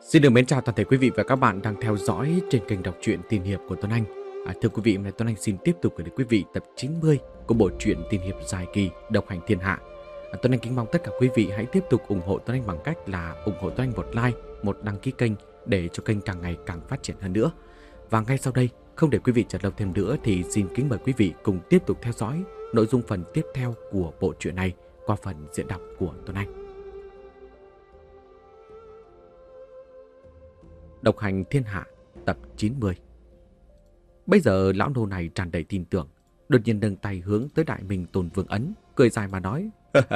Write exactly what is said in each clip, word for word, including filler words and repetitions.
Xin được mến chào toàn thể quý vị và các bạn đang theo dõi trên kênh đọc truyện tiên hiệp của Tuấn Anh. À, thưa quý vị, hôm nay Tuấn Anh xin tiếp tục gửi đến quý vị tập chín mươi của bộ truyện tiên hiệp dài kỳ Độc hành thiên hạ. À, Tuấn Anh kính mong tất cả quý vị hãy tiếp tục ủng hộ Tuấn Anh bằng cách là ủng hộ Tuấn Anh một like, một đăng ký kênh để cho kênh càng ngày càng phát triển hơn nữa. Và ngay sau đây, không để quý vị chờ lâu thêm nữa thì xin kính mời quý vị cùng tiếp tục theo dõi nội dung phần tiếp theo của bộ truyện này qua phần diễn đọc của Tuấn Anh. Độc hành thiên hạ tập chín mươi. Bây giờ lão nô này tràn đầy tin tưởng, đột nhiên nâng tay hướng tới Đại Minh Tôn Vương Ấn, cười dài mà nói: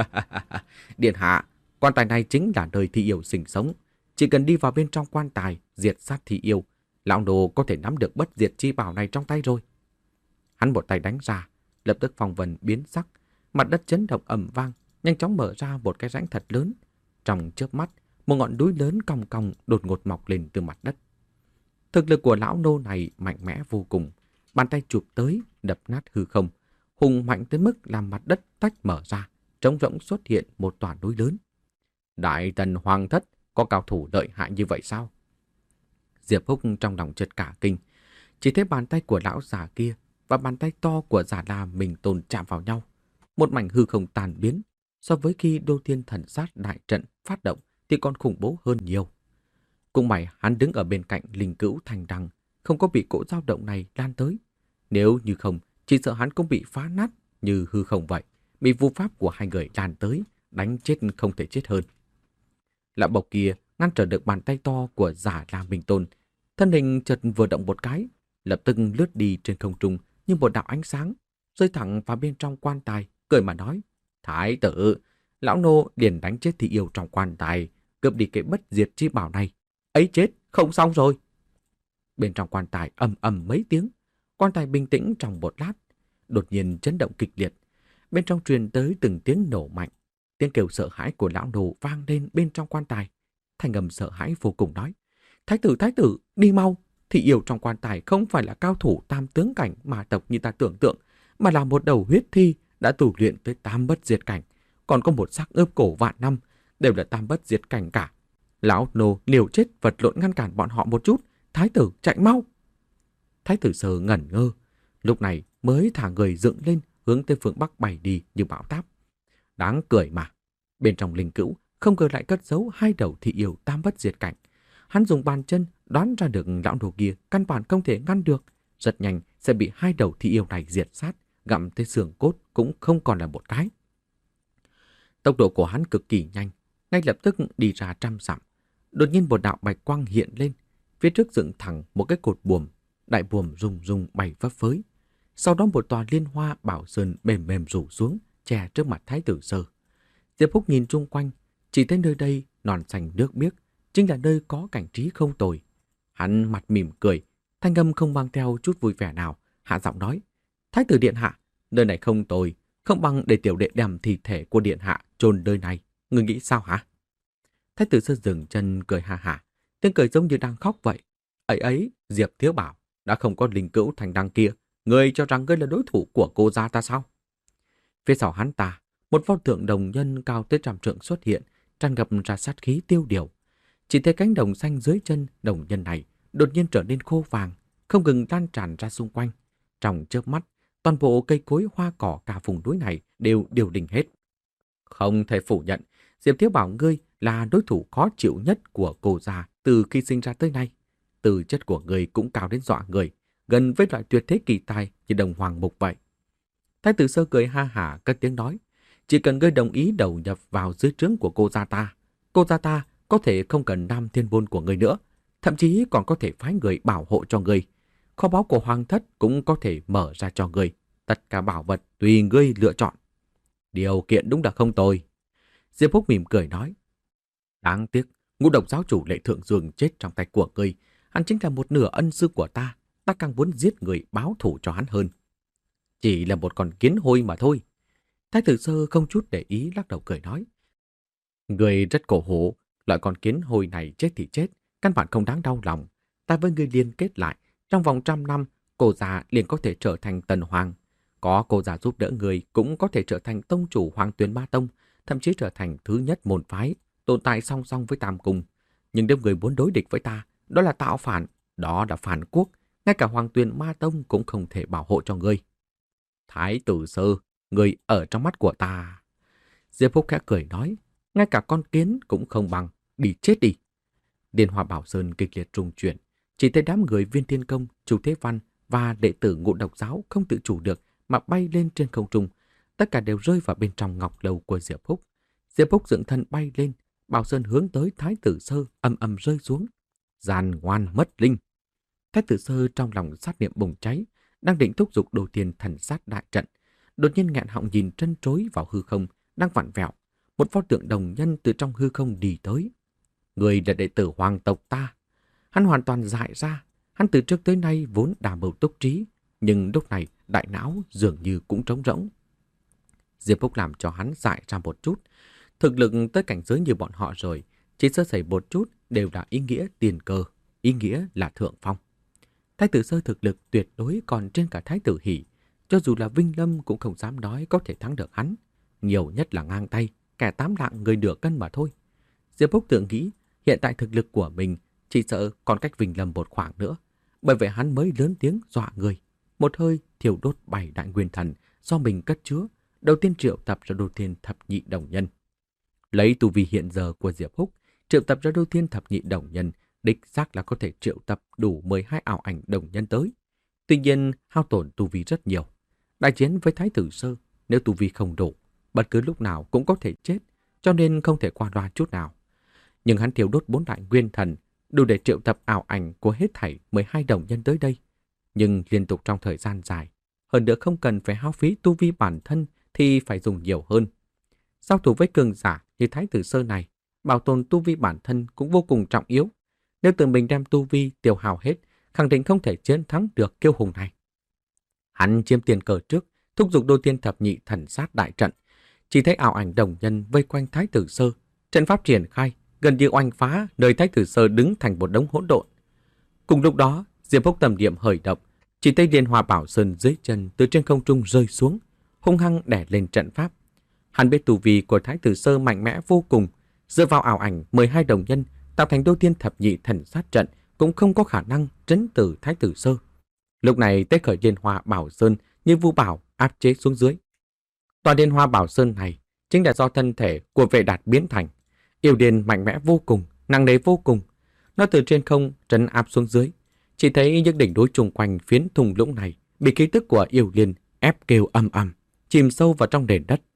Điện hạ, quan tài này chính là nơi thi yêu sinh sống, chỉ cần đi vào bên trong quan tài diệt sát thi yêu, lão nô có thể nắm được bất diệt chi bảo này trong tay rồi. Hắn một tay đánh ra, lập tức phong vân biến sắc, mặt đất chấn động ầm vang, nhanh chóng mở ra một cái rãnh thật lớn. Trong chớp mắt, một ngọn núi lớn cong cong đột ngột mọc lên từ mặt đất. Thực lực của lão nô này mạnh mẽ vô cùng, bàn tay chụp tới đập nát hư không, hùng mạnh tới mức làm mặt đất tách mở ra, trống rỗng xuất hiện một tòa núi lớn. Đại tần hoàng thất có cao thủ lợi hại như vậy sao? Diệp Húc trong lòng chợt cả kinh, chỉ thấy bàn tay của lão già kia và bàn tay to của Già La Minh Tôn chạm vào nhau, một mảnh hư không tàn biến. So với khi Đô Thiên Thần Sát đại trận phát động thì còn khủng bố hơn nhiều. Cũng may hắn đứng ở bên cạnh Linh Cữu Thành Đằng, không có bị cỗ dao động này lan tới. Nếu như không, chỉ sợ hắn cũng bị phá nát như hư không vậy, bị vu pháp của hai người lan tới, đánh chết không thể chết hơn. Lão bộc kia ngăn trở được bàn tay to của Giả La Minh Tôn, thân hình chợt vừa động một cái, lập tức lướt đi trên không trung như một đạo ánh sáng, rơi thẳng vào bên trong quan tài, cười mà nói: Thái tử, lão nô liền đánh chết thi yêu trong quan tài, cướp đi cái bất diệt chi bảo này. Ấy chết, không xong rồi. Bên trong quan tài ầm ầm mấy tiếng, quan tài bình tĩnh trong một lát, đột nhiên chấn động kịch liệt. Bên trong truyền tới từng tiếng nổ mạnh, tiếng kêu sợ hãi của lão nô vang lên bên trong quan tài. Thanh âm sợ hãi vô cùng nói: Thái tử, thái tử, đi mau. Thi yêu trong quan tài không phải là cao thủ tam tướng cảnh mà tộc như ta tưởng tượng, mà là một đầu huyết thi đã tu luyện tới tam bất diệt cảnh, còn có một xác ướp cổ vạn năm, đều là tam bất diệt cảnh cả. Lão nô liều chết vật lộn ngăn cản bọn họ một chút, thái tử chạy mau. Thái tử Sơ ngẩn ngơ, lúc này mới thả người dựng lên hướng tới phương bắc bay đi như bão táp. Đáng cười mà, bên trong Linh Cữu không ngờ lại cất giấu hai đầu thi yêu tam bất diệt cảnh. Hắn dùng bàn chân đoán ra được lão nô kia căn bản không thể ngăn được, rất nhanh sẽ bị hai đầu thi yêu này diệt sát, gặm tới xương cốt cũng không còn là một cái. Tốc độ của hắn cực kỳ nhanh, ngay lập tức đi ra trăm dặm. Đột nhiên một đạo bạch quang hiện lên, phía trước dựng thẳng một cái cột buồm, đại buồm rung rung bay phấp phới. Sau đó một tòa liên hoa bảo sơn mềm mềm rủ xuống, che trước mặt Thái tử Sơ. Diệp Húc nhìn chung quanh, chỉ thấy nơi đây non xanh nước biếc, chính là nơi có cảnh trí không tồi. Hắn mặt mỉm cười, thanh âm không mang theo chút vui vẻ nào, hạ giọng nói: Thái tử điện hạ, nơi này không tồi, không bằng để tiểu đệ đem thi thể của điện hạ chôn nơi này, người nghĩ sao hả? Thái tử Sơ dừng chân cười ha hả, tiếng cười giống như đang khóc vậy. Ấy ấy, Diệp Thiếu Bảo, đã không có Linh Cữu Thành Đằng kia, người cho rằng ngươi là đối thủ của cô gia ta sao? Phía sau hắn ta, một pho tượng đồng nhân cao tới trăm trượng xuất hiện, tràn ngập ra sát khí tiêu điều. Chỉ thấy cánh đồng xanh dưới chân đồng nhân này đột nhiên trở nên khô vàng, không ngừng lan tràn ra xung quanh. Trong chớp mắt, toàn bộ cây cối hoa cỏ cả vùng núi này đều điều đình hết. Không thể phủ nhận, Diệp Thiếu Bảo ngươi là đối thủ khó chịu nhất của cô già từ khi sinh ra tới nay. Tư chất của ngươi cũng cao đến dọa người, gần với loại tuyệt thế kỳ tài như đồng hoàng mục vậy. Thái tử Sơ cười ha hả cất tiếng nói: Chỉ cần ngươi đồng ý đầu nhập vào dưới trướng của cô gia ta, cô gia ta có thể không cần nam thiên môn của ngươi nữa, thậm chí còn có thể phái người bảo hộ cho ngươi. Kho báu của hoàng thất cũng có thể mở ra cho ngươi. Tất cả bảo vật tùy ngươi lựa chọn. Điều kiện đúng là không tồi. Diệp Húc mỉm cười nói: Đáng tiếc, Ngũ Độc giáo chủ Lệ Thượng Dương chết trong tay của ngươi. Hắn chính là một nửa ân sư của ta. Ta càng muốn giết người báo thù cho hắn hơn. Chỉ là một con kiến hôi mà thôi. Thái tử Sơ không chút để ý lắc đầu cười nói: Ngươi rất cổ hủ. Loại con kiến hôi này chết thì chết, căn bản không đáng đau lòng. Ta với ngươi liên kết lại, trong vòng trăm năm, cô già liền có thể trở thành tần hoàng. Có cô già giúp đỡ người cũng có thể trở thành tông chủ Hoàng Tuyền Ba Tông, thậm chí trở thành thứ nhất môn phái, tồn tại song song với Tam Cung. Nhưng nếu người muốn đối địch với ta, đó là tạo phản, đó là phản quốc. Ngay cả Hoàng Tuyền Ma Tông cũng không thể bảo hộ cho ngươi. Thái tử Sơ, người ở trong mắt của ta. Diệp Phúc khẽ cười nói, ngay cả con kiến cũng không bằng, đi chết đi. Điền Hoa Bảo Sơn kịch liệt rung chuyển, chỉ thấy đám người Viên Thiên Công, Chu Thế Văn và đệ tử Ngũ Độc Giáo không tự chủ được mà bay lên trên không trung. Tất cả đều rơi vào bên trong ngọc lầu của Diệp Phúc. Diệp Phúc dựng thân bay lên, Bảo Sơn hướng tới Thái tử Sơ ầm ầm rơi xuống. Giàn ngoan mất linh. Thái tử Sơ trong lòng sát niệm bùng cháy, đang định thúc giục Đồ Thiên Thần Sát đại trận. Đột nhiên nghẹn họng nhìn trân trối vào hư không, đang vặn vẹo. Một pho tượng đồng nhân từ trong hư không đi tới. Người là đệ tử hoàng tộc ta. Hắn hoàn toàn dại ra. Hắn từ trước tới nay vốn đa mưu túc trí, nhưng lúc này đại não dường như cũng trống rỗng. Diệp Phúc làm cho hắn dại ra một chút. Thực lực tới cảnh giới như bọn họ rồi, chỉ sơ sẩy một chút đều là ý nghĩa tiền cơ, ý nghĩa là thượng phong. Thái tử Sơ thực lực tuyệt đối còn trên cả Thái tử Hỷ, cho dù là Vinh Lâm cũng không dám nói có thể thắng được hắn. Nhiều nhất là ngang tay, kẻ tám lạng người nửa cân mà thôi. Diệp Phúc tự nghĩ, hiện tại thực lực của mình chỉ sợ còn cách Vinh Lâm một khoảng nữa, bởi vậy hắn mới lớn tiếng dọa người. Một hơi thiêu đốt bảy đại nguyên thần do mình cất chứa, đầu tiên triệu tập ra Đô Thiên Thập Nhị Đồng Nhân. Lấy tu vi hiện giờ của Diệp Phúc, triệu tập ra Đô Thiên Thập Nhị Đồng Nhân, đích xác là có thể triệu tập đủ mười hai ảo ảnh đồng nhân tới. Tuy nhiên, hao tổn tu vi rất nhiều. Đại chiến với Thái tử Sơ, nếu tu vi không đủ, bất cứ lúc nào cũng có thể chết, cho nên không thể qua loa chút nào. Nhưng hắn thiêu đốt bốn đại nguyên thần, đủ để triệu tập ảo ảnh của hết thảy mười hai đồng nhân tới đây. Nhưng liên tục trong thời gian dài, hơn nữa không cần phải hao phí tu vi bản thân thì phải dùng nhiều hơn. Giao thủ với cường giả như Thái tử Sơ này, bảo tồn tu vi bản thân cũng vô cùng trọng yếu. Nếu tự mình đem tu vi tiêu hao hết, khẳng định không thể chiến thắng được kiêu hùng này. Hắn chiếm tiền cờ trước, thúc giục Đô Thiên Thập Nhị Thần Sát đại trận. Chỉ thấy ảo ảnh đồng nhân vây quanh Thái tử Sơ, trận pháp triển khai, gần như oanh phá nơi Thái tử Sơ đứng thành một đống hỗn độn. Cùng lúc đó, Diệp Phúc tầm niệm hởi động, chỉ thấy Điền Hoa Bảo Sơn dưới chân từ trên không trung rơi xuống, hung hăng đè lên trận pháp. Hắn biết tu vi của Thái tử Sơ mạnh mẽ vô cùng, dựa vào ảo ảnh mười hai đồng nhân tạo thành Đô Thiên Thập Nhị Thần Sát trận cũng không có khả năng trấn tử Thái tử Sơ. Lúc này tế khởi Điền Hoa Bảo Sơn như vu bảo áp chế xuống dưới. Tòa Điền Hoa Bảo Sơn này chính là do thân thể của Vệ Đạt biến thành. Yêu điền mạnh mẽ vô cùng, nặng nề vô cùng. Nó từ trên không trấn áp xuống dưới. Chỉ thấy những đỉnh núi chung quanh phiến thung lũng này bị khí tức của yêu liên ép kêu âm ầm, chìm sâu vào trong nền đất.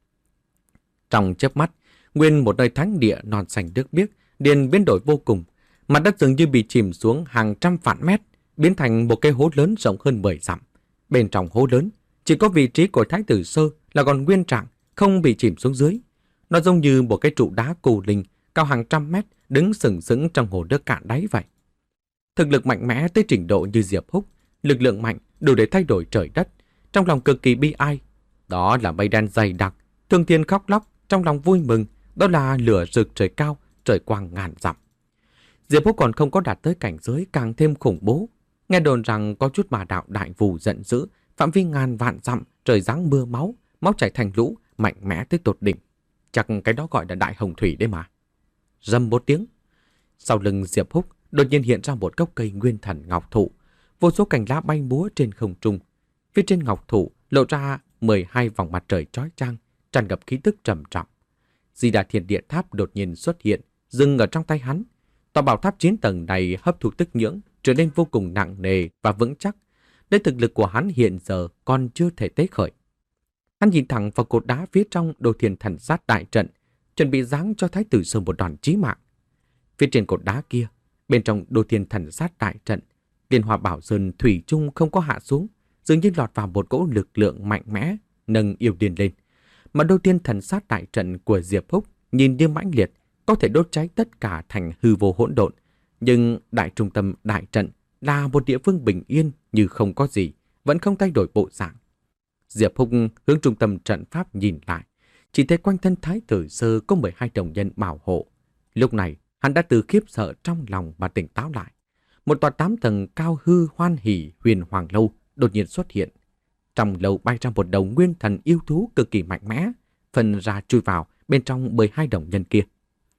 Trong chớp mắt, nguyên một nơi thánh địa non xanh nước biếc liền biến đổi vô cùng. Mặt đất dường như bị chìm xuống hàng trăm vạn mét, biến thành một cái hố lớn rộng hơn mười dặm. Bên trong hố lớn, chỉ có vị trí của Thái tử Sơ là còn nguyên trạng, không bị chìm xuống dưới. Nó giống như một cái trụ đá cù linh cao hàng trăm mét đứng sừng sững trong hồ nước cạn đáy vậy. Thực lực mạnh mẽ tới trình độ như Diệp Húc, lực lượng mạnh đủ để thay đổi trời đất. Trong lòng cực kỳ bi ai, đó là mây đen dày đặc, Thương Thiên khóc lóc, trong lòng vui mừng, đó là lửa rực trời cao, trời quang ngàn dặm. Diệp Húc còn không có đạt tới cảnh giới càng thêm khủng bố. Nghe đồn rằng có chút mà đạo đại vù giận dữ, phạm vi ngàn vạn dặm, trời giáng mưa máu, máu chảy thành lũ, mạnh mẽ tới tột đỉnh. Chắc cái đó gọi là đại hồng thủy đấy mà. Rầm một tiếng, sau lưng Diệp Húc đột nhiên hiện ra một gốc cây nguyên thần ngọc thụ, vô số cành lá bay múa trên không trung. Phía trên ngọc thụ lộ ra mười hai vòng mặt trời chói chang, tràn ngập khí tức trầm trọng. Di Đà Thiên Địa Tháp đột nhiên xuất hiện, dừng ở trong tay hắn. Tòa bảo tháp chín tầng này hấp thụ tức nhưỡng, trở nên vô cùng nặng nề và vững chắc. Đến thực lực của hắn hiện giờ còn chưa thể tế khởi. Hắn nhìn thẳng vào cột đá phía trong Đô Thiên Thần Sát đại trận, chuẩn bị giáng cho Thái tử Sơ một đòn chí mạng. Phía trên cột đá kia, bên trong Đô Thiên Thần Sát đại trận, Điền Hoa Bảo Sơn thủy chung không có hạ xuống, dường như lọt vào một cỗ lực lượng mạnh mẽ, nâng yêu điên lên. Mà Đô Thiên Thần Sát đại trận của Diệp Húc nhìn như mãnh liệt, có thể đốt cháy tất cả thành hư vô hỗn độn. Nhưng đại trung tâm đại trận là một địa phương bình yên như không có gì, vẫn không thay đổi bộ dạng. Diệp Húc hướng trung tâm trận pháp nhìn lại, chỉ thấy quanh thân Thái tử Sơ có mười hai đồng nhân bảo hộ. Lúc này, hắn đã từ khiếp sợ trong lòng mà tỉnh táo lại. Một tòa tám tầng cao hư hoan hỉ huyền hoàng lâu đột nhiên xuất hiện. Trong lâu bay ra một đầu nguyên thần yêu thú cực kỳ mạnh mẽ, phần ra chui vào bên trong mười hai đồng nhân kia.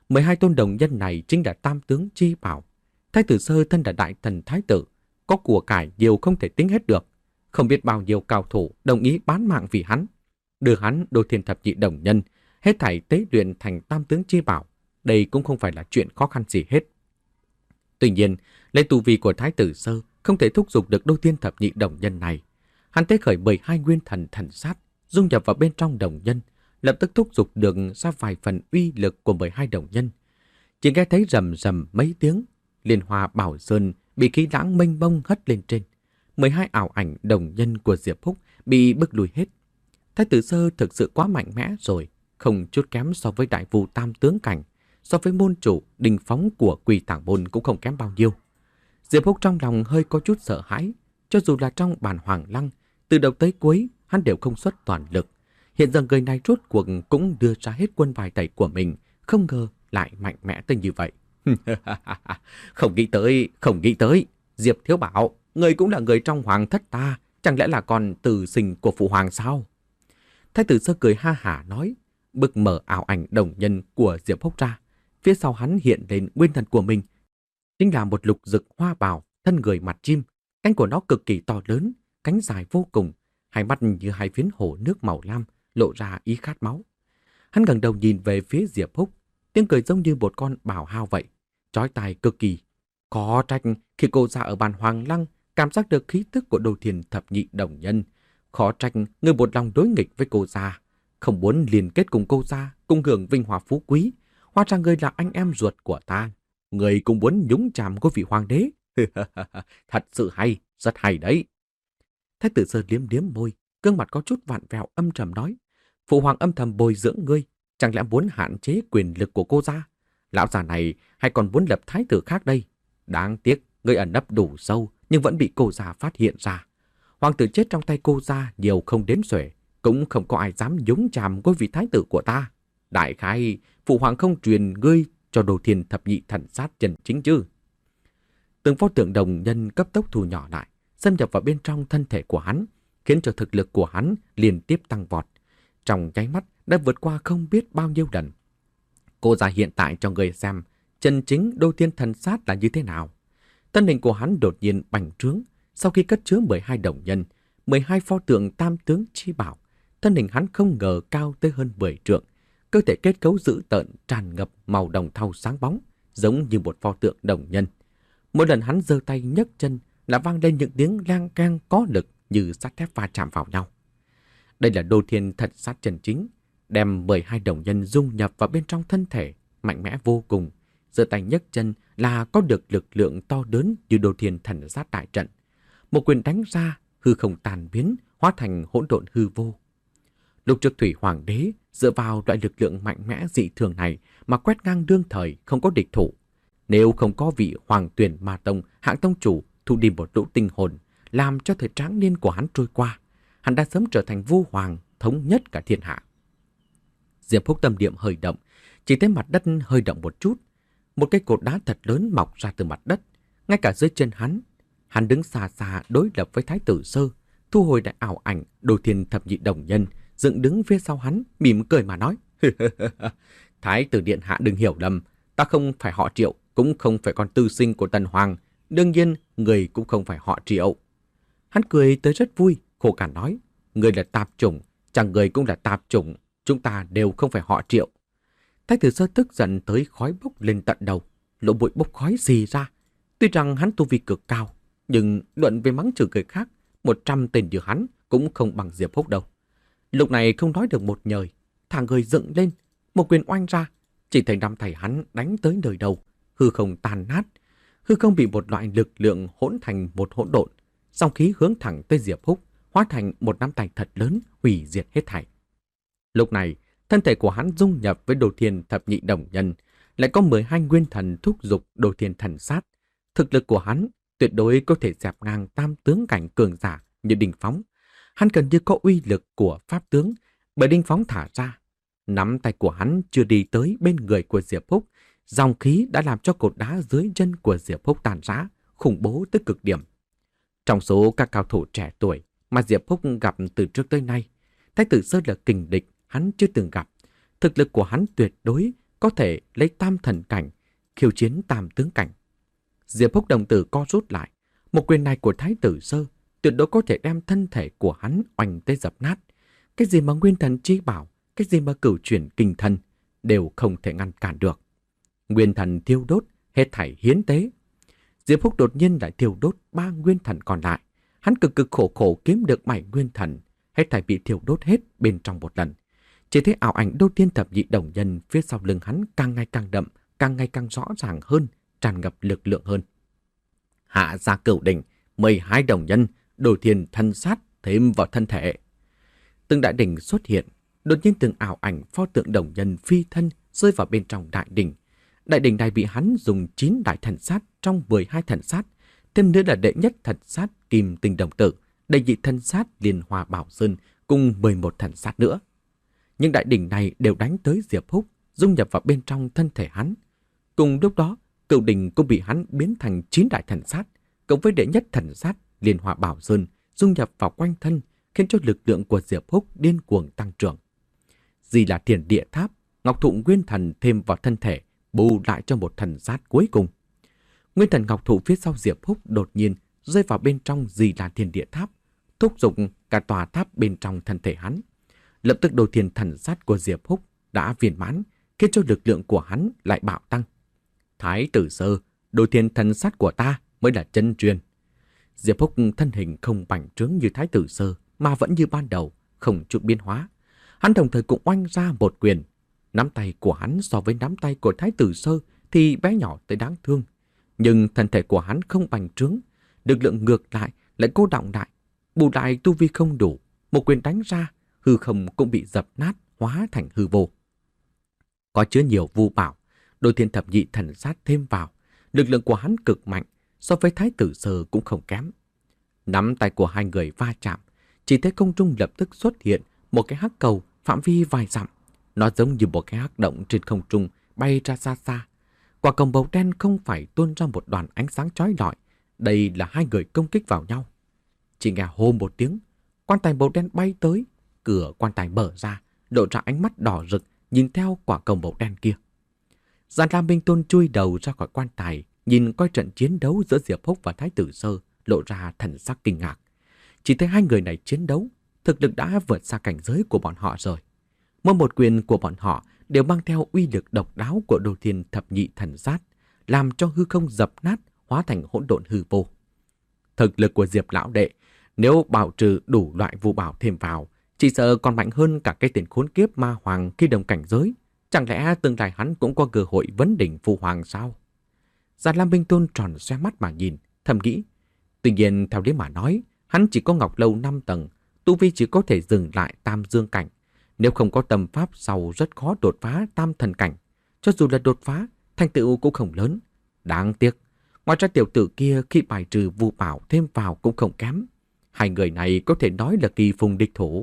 mười hai tôn đồng nhân này chính là tam tướng chi bảo. Thái tử Sơ thân là đại thần thái tử, có của cải nhiều không thể tính hết được. Không biết bao nhiêu cao thủ đồng ý bán mạng vì hắn. Đưa hắn đôi thiên thập nhị đồng nhân, hết thảy tế luyện thành tam tướng chi bảo. Đây cũng không phải là chuyện khó khăn gì hết. Tuy nhiên, lấy tu vi của Thái tử Sơ không thể thúc giục được đôi thiên thập nhị đồng nhân này. Hắn tế khởi mười hai nguyên thần thần sát, dung nhập vào bên trong đồng nhân, lập tức thúc giục được ra vài phần uy lực của mười hai đồng nhân. Chỉ nghe thấy rầm rầm mấy tiếng, Liên Hoa Bảo Sơn bị khí lãng mênh mông hất lên trên. mười hai ảo ảnh đồng nhân của Diệp Húc bị bức lùi hết. Thái tử Sơ thực sự quá mạnh mẽ rồi, không chút kém so với đại vu tam tướng cảnh, so với môn chủ đình phóng của Quỳ Tảng Môn cũng không kém bao nhiêu. Diệp Húc trong lòng hơi có chút sợ hãi, cho dù là trong bản Hoàng Lăng, từ đầu tới cuối hắn đều không xuất toàn lực. Hiện giờ người này rốt cuộc cũng đưa ra hết quân bài tẩy của mình, không ngờ lại mạnh mẽ tới như vậy. Không nghĩ tới, không nghĩ tới, Diệp Thiếu Bảo, người cũng là người trong hoàng thất ta, chẳng lẽ là con tử sinh của phụ hoàng sao? Thái tử Sơ cười ha hả nói, bực mở ảo ảnh đồng nhân của Diệp Húc ra. Phía sau hắn hiện lên nguyên thần của mình, chính là một lục dực hoa bào, thân người mặt chim, cánh của nó cực kỳ to lớn, cánh dài vô cùng, hai mắt như hai phiến hồ nước màu lam, lộ ra ý khát máu. Hắn ngẩng đầu nhìn về phía Diệp Húc, tiếng cười giống như một con bảo hao vậy, chói tai cực kỳ. Có trách khi cô ra ở bàn Hoàng Lăng cảm giác được khí tức của Đồ Thiền thập nhị đồng nhân. Khó trách người một lòng đối nghịch với cô gia, không muốn liên kết cùng cô gia, cùng hưởng vinh hoa phú quý. Hóa ra người là anh em ruột của ta, người cũng muốn nhúng chàm ngôi vị hoàng đế. Thật sự hay, rất hay đấy. Thái tử Sơ liếm liếm môi, gương mặt có chút vặn vẹo âm trầm nói, phụ hoàng âm thầm bồi dưỡng ngươi, chẳng lẽ muốn hạn chế quyền lực của cô gia? Lão già này hay còn muốn lập thái tử khác đây? Đáng tiếc, ngươi ẩn nấp đủ sâu nhưng vẫn bị cô gia phát hiện ra. Hoàng tử chết trong tay cô gia nhiều không đếm xuể, cũng không có ai dám nhúng chàm ngôi vị thái tử của ta. Đại khái, phụ hoàng không truyền ngươi cho Đồ Thiên thập nhị thần sát chân chính chứ? Từng pho tượng đồng nhân cấp tốc thu nhỏ lại, xâm nhập vào bên trong thân thể của hắn, khiến cho thực lực của hắn liên tiếp tăng vọt. Trong nháy mắt đã vượt qua không biết bao nhiêu lần. Cô gia hiện tại cho người xem chân chính Đô Thiên thần sát là như thế nào. Thân hình của hắn đột nhiên bành trướng, sau khi cất chứa mười hai đồng nhân, mười hai pho tượng tam tướng chi bảo, thân hình hắn không ngờ cao tới hơn mười trượng, cơ thể kết cấu dữ tợn tràn ngập màu đồng thau sáng bóng, giống như một pho tượng đồng nhân. Mỗi lần hắn giơ tay nhấc chân là vang lên những tiếng lang keng có lực như sắt thép va chạm vào nhau. Đây là Đô Thiên thật sát chân chính, đem mười hai đồng nhân dung nhập vào bên trong thân thể, mạnh mẽ vô cùng. Giơ tay nhấc chân là có được lực lượng to lớn như Đô Thiên thần sát đại trận. Một quyền đánh ra, hư không tàn biến, hóa thành hỗn độn hư vô. Lục Trực Thủy Hoàng đế dựa vào loại lực lượng mạnh mẽ dị thường này mà quét ngang đương thời không có địch thủ. Nếu không có vị Hoàng Tuyển Ma Tông hạng tông chủ thu đi một lũ tinh hồn, làm cho thời tráng niên của hắn trôi qua, hắn đã sớm trở thành vua hoàng thống nhất cả thiên hạ. Diệp Húc tâm niệm hơi động, chỉ thấy mặt đất hơi động một chút, một cây cột đá thật lớn mọc ra từ mặt đất, ngay cả dưới chân hắn. Hắn đứng xa xa đối lập với Thái tử Sơ, thu hồi đại ảo ảnh Đồ Thiên thập nhị đồng nhân, dựng đứng phía sau hắn, mỉm cười mà nói: Thái tử điện hạ đừng hiểu lầm, ta không phải họ Triệu, cũng không phải con tư sinh của Tần Hoàng, đương nhiên người cũng không phải họ Triệu. Hắn cười tới rất vui, khô cằn nói: Người là tạp chủng, chẳng người cũng là tạp chủng, chúng ta đều không phải họ Triệu. Thái tử Sơ tức giận tới khói bốc lên tận đầu, lỗ bụi bốc khói xì ra. Tuy rằng hắn tu vi cực cao, nhưng luận về mắng chửi người khác, một trăm tên như hắn cũng không bằng Diệp Húc đâu. Lúc này không nói được một nhời, thả người dựng lên, một quyền oanh ra, chỉ thấy năm thầy hắn đánh tới nơi đầu, hư không tàn nát, hư không bị một loại lực lượng hỗn thành một hỗn độn, song khí hướng thẳng tới Diệp Húc, hóa thành một nắm tay thật lớn, hủy diệt hết thảy. Lúc này, thân thể của hắn dung nhập với Đồ Thiên thập nhị đồng nhân, lại có mười hai nguyên thần thúc giục Đồ Thiên thần sát. Thực lực của hắn tuyệt đối có thể dẹp ngang tam tướng cảnh cường giả như Đinh Phóng. Hắn gần như có uy lực của pháp tướng, bởi Đinh Phóng thả ra. Nắm tay của hắn chưa đi tới bên người của Diệp Húc, dòng khí đã làm cho cột đá dưới chân của Diệp Húc tàn rã, khủng bố tới cực điểm. Trong số các cao thủ trẻ tuổi mà Diệp Húc gặp từ trước tới nay, Thái tử Sơ là kình địch hắn chưa từng gặp. Thực lực của hắn tuyệt đối có thể lấy tam thần cảnh, khiêu chiến tam tướng cảnh. Diệp Húc đồng tử co rút lại. Một quyền này của Thái tử Sơ tuyệt đối có thể đem thân thể của hắn oanh tới dập nát. Cái gì mà nguyên thần chi bảo, cái gì mà cửu chuyển kinh thần, đều không thể ngăn cản được. Nguyên thần thiêu đốt, hết thảy hiến tế. Diệp Húc đột nhiên lại thiêu đốt ba nguyên thần còn lại. Hắn cực cực khổ khổ kiếm được bảy nguyên thần, hết thảy bị thiêu đốt hết bên trong một lần. Chỉ thấy ảo ảnh Đô Thiên Thập Nhị Đồng Nhân phía sau lưng hắn càng ngày càng đậm, càng ngày càng rõ ràng hơn, tràn ngập lực lượng hơn. Hạ gia cửu đỉnh, mười hai đồng nhân, Đô Thiên thân sát thêm vào thân thể. Từng đại đỉnh xuất hiện, đột nhiên từng ảo ảnh pho tượng đồng nhân phi thân rơi vào bên trong đại đỉnh. Đại đỉnh này bị hắn dùng chín đại thần sát trong mười hai thần sát, thêm nữa là đệ nhất thần sát Kim Tinh Đồng Tử, đệ nhị thần sát Liên Hoa Bảo Sơn cùng mười một thần sát nữa. Những đại đỉnh này đều đánh tới Diệp Húc, dung nhập vào bên trong thân thể hắn. Cùng lúc đó, cửu đỉnh cũng bị hắn biến thành chín đại thần sát, cộng với đệ nhất thần sát Liên Hoa Bảo Sơn dung nhập vào quanh thân, khiến cho lực lượng của Diệp Húc điên cuồng tăng trưởng. Gì là Thiền Địa Tháp, Ngọc Thụ Nguyên Thần thêm vào thân thể, bù lại cho một thần sát cuối cùng. Nguyên thần Ngọc Thụ phía sau Diệp Húc đột nhiên rơi vào bên trong Gì là Thiền Địa Tháp, thúc giục cả tòa tháp bên trong thân thể hắn. Lập tức Đồ Thiên thần sát của Diệp Húc đã viên mãn, khiến cho lực lượng của hắn lại bạo tăng. Thái tử Sơ, Đồ Thiên thần sát của ta mới là chân truyền. Diệp Húc thân hình không bành trướng như Thái tử Sơ, mà vẫn như ban đầu, không chút biến hóa. Hắn đồng thời cũng oanh ra một quyền. Nắm tay của hắn so với nắm tay của Thái tử Sơ thì bé nhỏ tới đáng thương. Nhưng thân thể của hắn không bành trướng, lực lượng ngược lại lại cô đọng lại. Bù lại tu vi không đủ, một quyền đánh ra, hư không cũng bị dập nát, hóa thành hư vô. Có chứa nhiều vu bảo, Đô Thiên Thập Nhị thần sát thêm vào, lực lượng của hắn cực mạnh, so với Thái tử Sơ cũng không kém. Nắm tay của hai người va chạm, chỉ thấy không trung lập tức xuất hiện một cái hắc cầu phạm vi vài dặm. Nó giống như một cái hắc động trên không trung bay ra xa xa. Quả cầu màu đen không phải tuôn ra một đoàn ánh sáng chói lọi, đây là hai người công kích vào nhau. Chỉ nghe hô một tiếng, quan tài màu đen bay tới, cửa quan tài mở ra, lộ ra ánh mắt đỏ rực nhìn theo quả cầu màu đen kia. Giàn Lam Minh Tôn chui đầu ra khỏi quan tài, nhìn coi trận chiến đấu giữa Diệp Húc và Thái tử Sơ, lộ ra thần sắc kinh ngạc. Chỉ thấy hai người này chiến đấu, thực lực đã vượt xa cảnh giới của bọn họ rồi. Mỗi một quyền của bọn họ đều mang theo uy lực độc đáo của Đô Thiên Thập Nhị thần sát, làm cho hư không dập nát, hóa thành hỗn độn hư vô. Thực lực của Diệp lão đệ, nếu bảo trừ đủ loại vu bảo thêm vào, chỉ sợ còn mạnh hơn cả cái tên khốn kiếp ma hoàng khi đồng cảnh giới. Chẳng lẽ tương lai hắn cũng có cơ hội vấn đỉnh phu hoàng sao? Giàn Lam Minh Tôn tròn xoe mắt mà nhìn, thầm nghĩ. Tuy nhiên theo lý mà nói, hắn chỉ có ngọc lâu năm tầng, tu vi chỉ có thể dừng lại tam dương cảnh. Nếu không có tâm pháp sau rất khó đột phá tam thần cảnh. Cho dù là đột phá, thành tựu cũng không lớn. Đáng tiếc, ngoài ra tiểu tử kia khi bài trừ vu bảo thêm vào cũng không kém. Hai người này có thể nói là kỳ phùng địch thủ.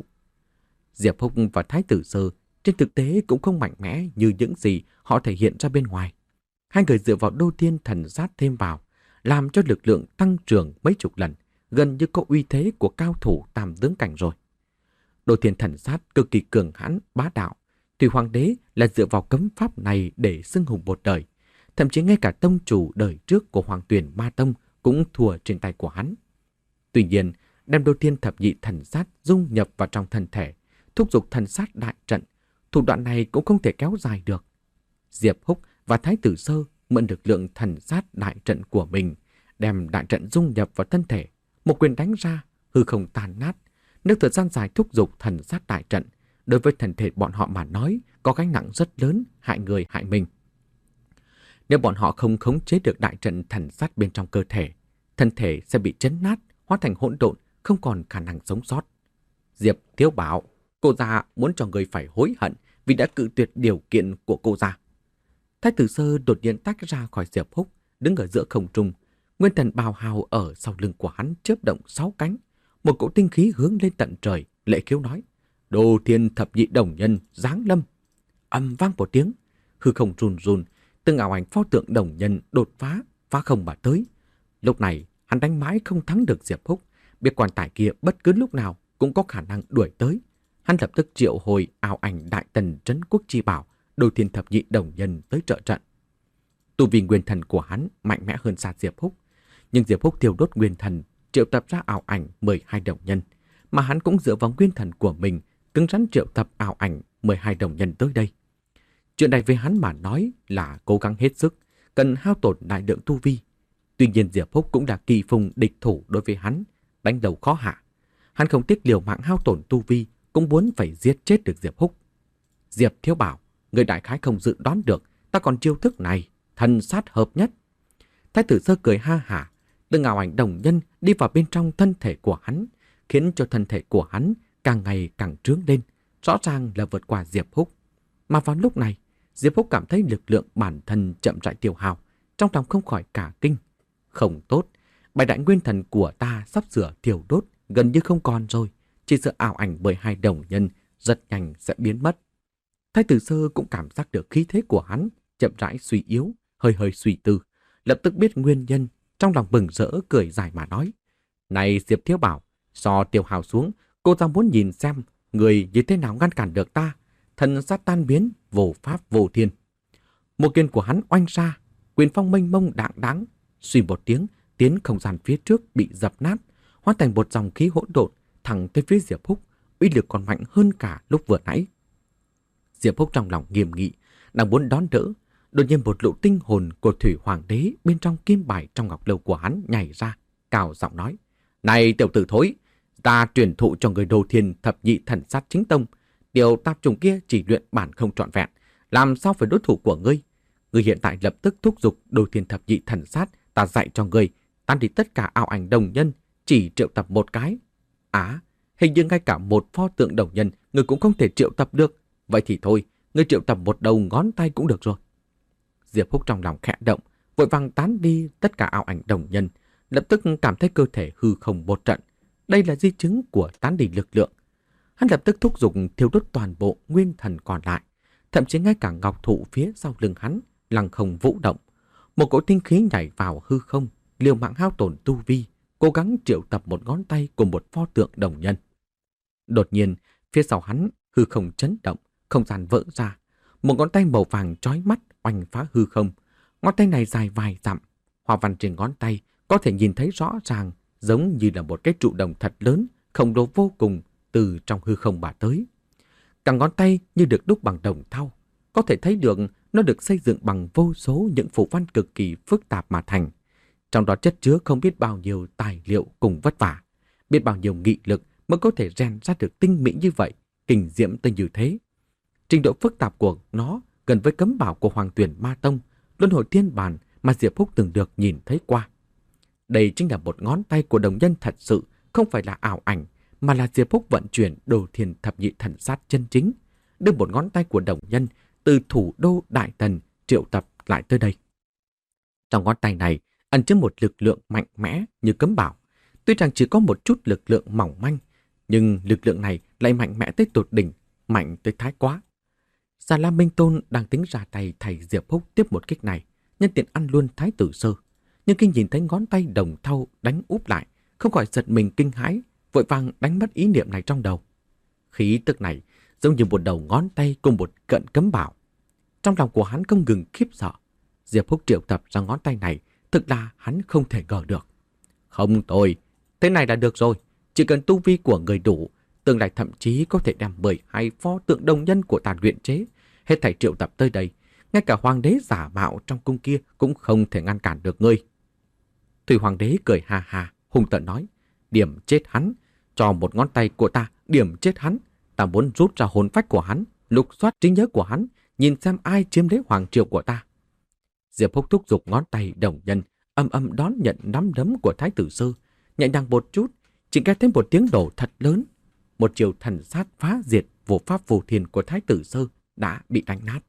Diệp Húc và Thái tử Sơ trên thực tế cũng không mạnh mẽ như những gì họ thể hiện ra bên ngoài. Hai người dựa vào Đô Thiên thần sát thêm vào, làm cho lực lượng tăng trưởng mấy chục lần, gần như có uy thế của cao thủ tam tướng cảnh rồi. Đô Thiên thần sát cực kỳ cường hãn, bá đạo. Thủy Hoàng đế là dựa vào cấm pháp này để xưng hùng một đời. Thậm chí ngay cả tông chủ đời trước của Hoàng Tuyền Ma Tông cũng thua trên tay của hắn. Tuy nhiên, đem Đô Thiên Thập Nhị thần sát dung nhập vào trong thân thể, thúc giục thần sát đại trận, thủ đoạn này cũng không thể kéo dài được. Diệp Húc và Thái tử Sơ mượn lực lượng thần sát đại trận của mình, đem đại trận dung nhập vào thân thể, một quyền đánh ra, hư không tàn nát. Nếu thời gian dài thúc giục thần sát đại trận, đối với thân thể bọn họ mà nói có gánh nặng rất lớn, hại người hại mình. Nếu bọn họ không khống chế được đại trận thần sát bên trong cơ thể, thân thể sẽ bị chấn nát, hóa thành hỗn độn, không còn khả năng sống sót. Diệp Thiếu Bảo, cô già muốn cho người phải hối hận vì đã cự tuyệt điều kiện của cô già. Thái tử Sơ đột nhiên tách ra khỏi Diệp Húc, đứng ở giữa không trung. Nguyên thần bào hào ở sau lưng của hắn chớp động sáu cánh, một cỗ tinh khí hướng lên tận trời, lệ khiếu nói: Đô Thiên Thập Nhị Đồng Nhân giáng lâm. Ầm vang một tiếng, hư không run run, từng ảo ảnh pho tượng đồng nhân đột phá, phá không mà tới. Lúc này hắn đánh mãi không thắng được Diệp Húc, biết quan tài kia bất cứ lúc nào cũng có khả năng đuổi tới. Hắn lập tức triệu hồi ảo ảnh đại tần trấn quốc chi bảo, Đô Thiên Thập Nhị Đồng Nhân tới trợ trận. Tu vi nguyên thần của hắn mạnh mẽ hơn xa Diệp Húc, nhưng Diệp Húc thiêu đốt nguyên thần, triệu tập ra ảo ảnh mười hai đồng nhân, mà hắn cũng dựa vào nguyên thần của mình cứng rắn triệu tập ảo ảnh mười hai đồng nhân tới đây. Chuyện này với hắn mà nói là cố gắng hết sức, cần hao tổn đại lượng tu vi. Tuy nhiên Diệp Húc cũng là kỳ phùng địch thủ đối với hắn, đánh đầu khó hạ. Hắn không tiếc liều mạng hao tổn tu vi, cũng muốn phải giết chết được Diệp Húc. Diệp Thiếu Bảo, người đại khái không dự đoán được, ta còn chiêu thức này, thần sát hợp nhất. Thái tử Sơ cười ha hả, từng ảo ảnh đồng nhân đi vào bên trong thân thể của hắn, khiến cho thân thể của hắn càng ngày càng trướng lên, rõ ràng là vượt qua Diệp Húc. Mà vào lúc này, Diệp Húc cảm thấy lực lượng bản thân chậm rãi tiêu hao, trong lòng không khỏi cả kinh. Không tốt, bài đại nguyên thần của ta sắp sửa thiêu đốt, gần như không còn rồi, chỉ sợ ảo ảnh mười hai đồng nhân rất nhanh sẽ biến mất. Thái tử Sơ cũng cảm giác được khí thế của hắn chậm rãi suy yếu, hơi hơi suy tư, lập tức biết nguyên nhân, trong lòng mừng rỡ cười dài mà nói: "Này Diệp Thiếu Bảo, so tiêu hào xuống, cô ta muốn nhìn xem người như thế nào ngăn cản được ta." Thần sát tan biến, vô pháp vô thiên. Một quyền của hắn oanh ra, quyền phong mênh mông đạng đáng, suy một tiếng, tiến không gian phía trước bị dập nát, hóa thành một dòng khí hỗn độn thẳng tới phía Diệp Húc, uy lực còn mạnh hơn cả lúc vừa nãy. Diệp Húc trong lòng nghiêm nghị, đang muốn đón đỡ, đột nhiên một lũ tinh hồn của Thủy Hoàng đế bên trong kim bài trong ngọc lâu của hắn nhảy ra, cao giọng nói: "Này tiểu tử thối, ta truyền thụ cho người Đồ Thiên Thập Nhị Thần Sát Chính Tông, điều tạp trùng kia chỉ luyện bản không trọn vẹn, làm sao phải đối thủ của ngươi? Ngươi hiện tại lập tức thúc giục Đồ Thiên Thập Nhị Thần Sát, ta dạy cho ngươi, tan đi tất cả ảo ảnh đồng nhân, chỉ triệu tập một cái. Á, hình như ngay cả một pho tượng đồng nhân ngươi cũng không thể triệu tập được. Vậy thì thôi, ngươi triệu tập một đầu ngón tay cũng được rồi." Diệp Húc trong lòng khẽ động, vội vàng tán đi tất cả ảo ảnh đồng nhân, lập tức cảm thấy cơ thể hư không một trận. Đây là di chứng của tán đi lực lượng. Hắn lập tức thúc giục thiêu đốt toàn bộ nguyên thần còn lại, thậm chí ngay cả ngọc thụ phía sau lưng hắn lăng không vũ động. Một cỗ tinh khí nhảy vào hư không, liều mạng hao tổn tu vi, cố gắng triệu tập một ngón tay của một pho tượng đồng nhân. Đột nhiên, phía sau hắn hư không chấn động, không gian vỡ ra, một ngón tay màu vàng chói mắt oanh phá hư không. Ngón tay này dài vài dặm, hoa văn trên ngón tay có thể nhìn thấy rõ ràng, giống như là một cái trụ đồng thật lớn, khổng lồ vô cùng từ trong hư không bả tới. Cả ngón tay như được đúc bằng đồng thau, có thể thấy được nó được xây dựng bằng vô số những phù văn cực kỳ phức tạp mà thành. Trong đó chất chứa không biết bao nhiêu tài liệu cùng vất vả, biết bao nhiêu nghị lực mới có thể rèn ra được tinh mỹ như vậy, kinh diễm tới như thế. Trình độ phức tạp của nó gần với cấm bảo của Hoàng Tuyển Ma Tông, Luân Hồi Thiên Bàn mà Diệp Húc từng được nhìn thấy qua. Đây chính là một ngón tay của đồng nhân thật sự, không phải là ảo ảnh, mà là Diệp Húc vận chuyển Đồ Thiên Thập Nhị Thần Sát chân chính, đưa một ngón tay của đồng nhân từ thủ đô Đại Tần triệu tập lại tới đây. Trong ngón tay này ẩn chứa một lực lượng mạnh mẽ như cấm bảo. Tuy rằng chỉ có một chút lực lượng mỏng manh, nhưng lực lượng này lại mạnh mẽ tới tột đỉnh, mạnh tới thái quá. Già Lam Minh Tôn đang tính ra tay thầy Diệp Húc tiếp một kích này, nhân tiện ăn luôn Thái tử Sơ. Nhưng khi nhìn thấy ngón tay đồng thau đánh úp lại, không khỏi giật mình kinh hãi, vội vàng đánh mất ý niệm này trong đầu. Khí tức này giống như một đầu ngón tay cùng một cận cấm bảo. Trong lòng của hắn không ngừng khiếp sợ. Diệp Húc triệu tập ra ngón tay này, thực là hắn không thể ngờ được. Không tồi, thế này là được rồi. Chỉ cần tu vi của người đủ, tương lai thậm chí có thể đem mười hai pho tượng đồng nhân của ta luyện chế, hết thảy triệu tập tới đây. Ngay cả hoàng đế giả mạo trong cung kia cũng không thể ngăn cản được ngươi. Thủy Hoàng đế cười ha ha, hung tợn nói: Điểm chết hắn, cho một ngón tay của ta, điểm chết hắn. Ta muốn rút ra hồn phách của hắn, lục soát trí nhớ của hắn, nhìn xem ai chiếm lấy hoàng triều của ta. Diệp Húc thúc giục ngón tay đồng nhân, âm âm đón nhận nắm đấm của Thái tử Sơ, nhẹ nhàng một chút, chỉ nghe thấy một tiếng nổ thật lớn. Một chiều thần sát phá diệt vô pháp vô thiên của Thái tử Sơ đã bị đánh nát.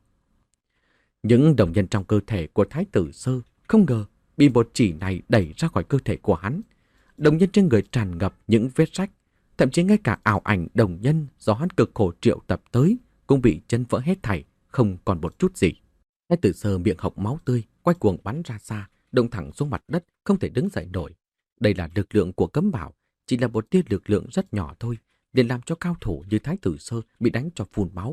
Những đồng nhân trong cơ thể của Thái tử Sơ không ngờ bị một chỉ này đẩy ra khỏi cơ thể của hắn. Đồng nhân trên người tràn ngập những vết rách, thậm chí ngay cả ảo ảnh đồng nhân do hắn cực khổ triệu tập tới cũng bị chấn vỡ hết thảy, không còn một chút gì. Thái tử Sơ miệng hộc máu tươi, quay cuồng bắn ra xa, đụng thẳng xuống mặt đất, không thể đứng dậy nổi. Đây là lực lượng của cấm bảo, chỉ là một tia lực lượng rất nhỏ thôi, liền làm cho cao thủ như Thái tử Sơ bị đánh cho phun máu,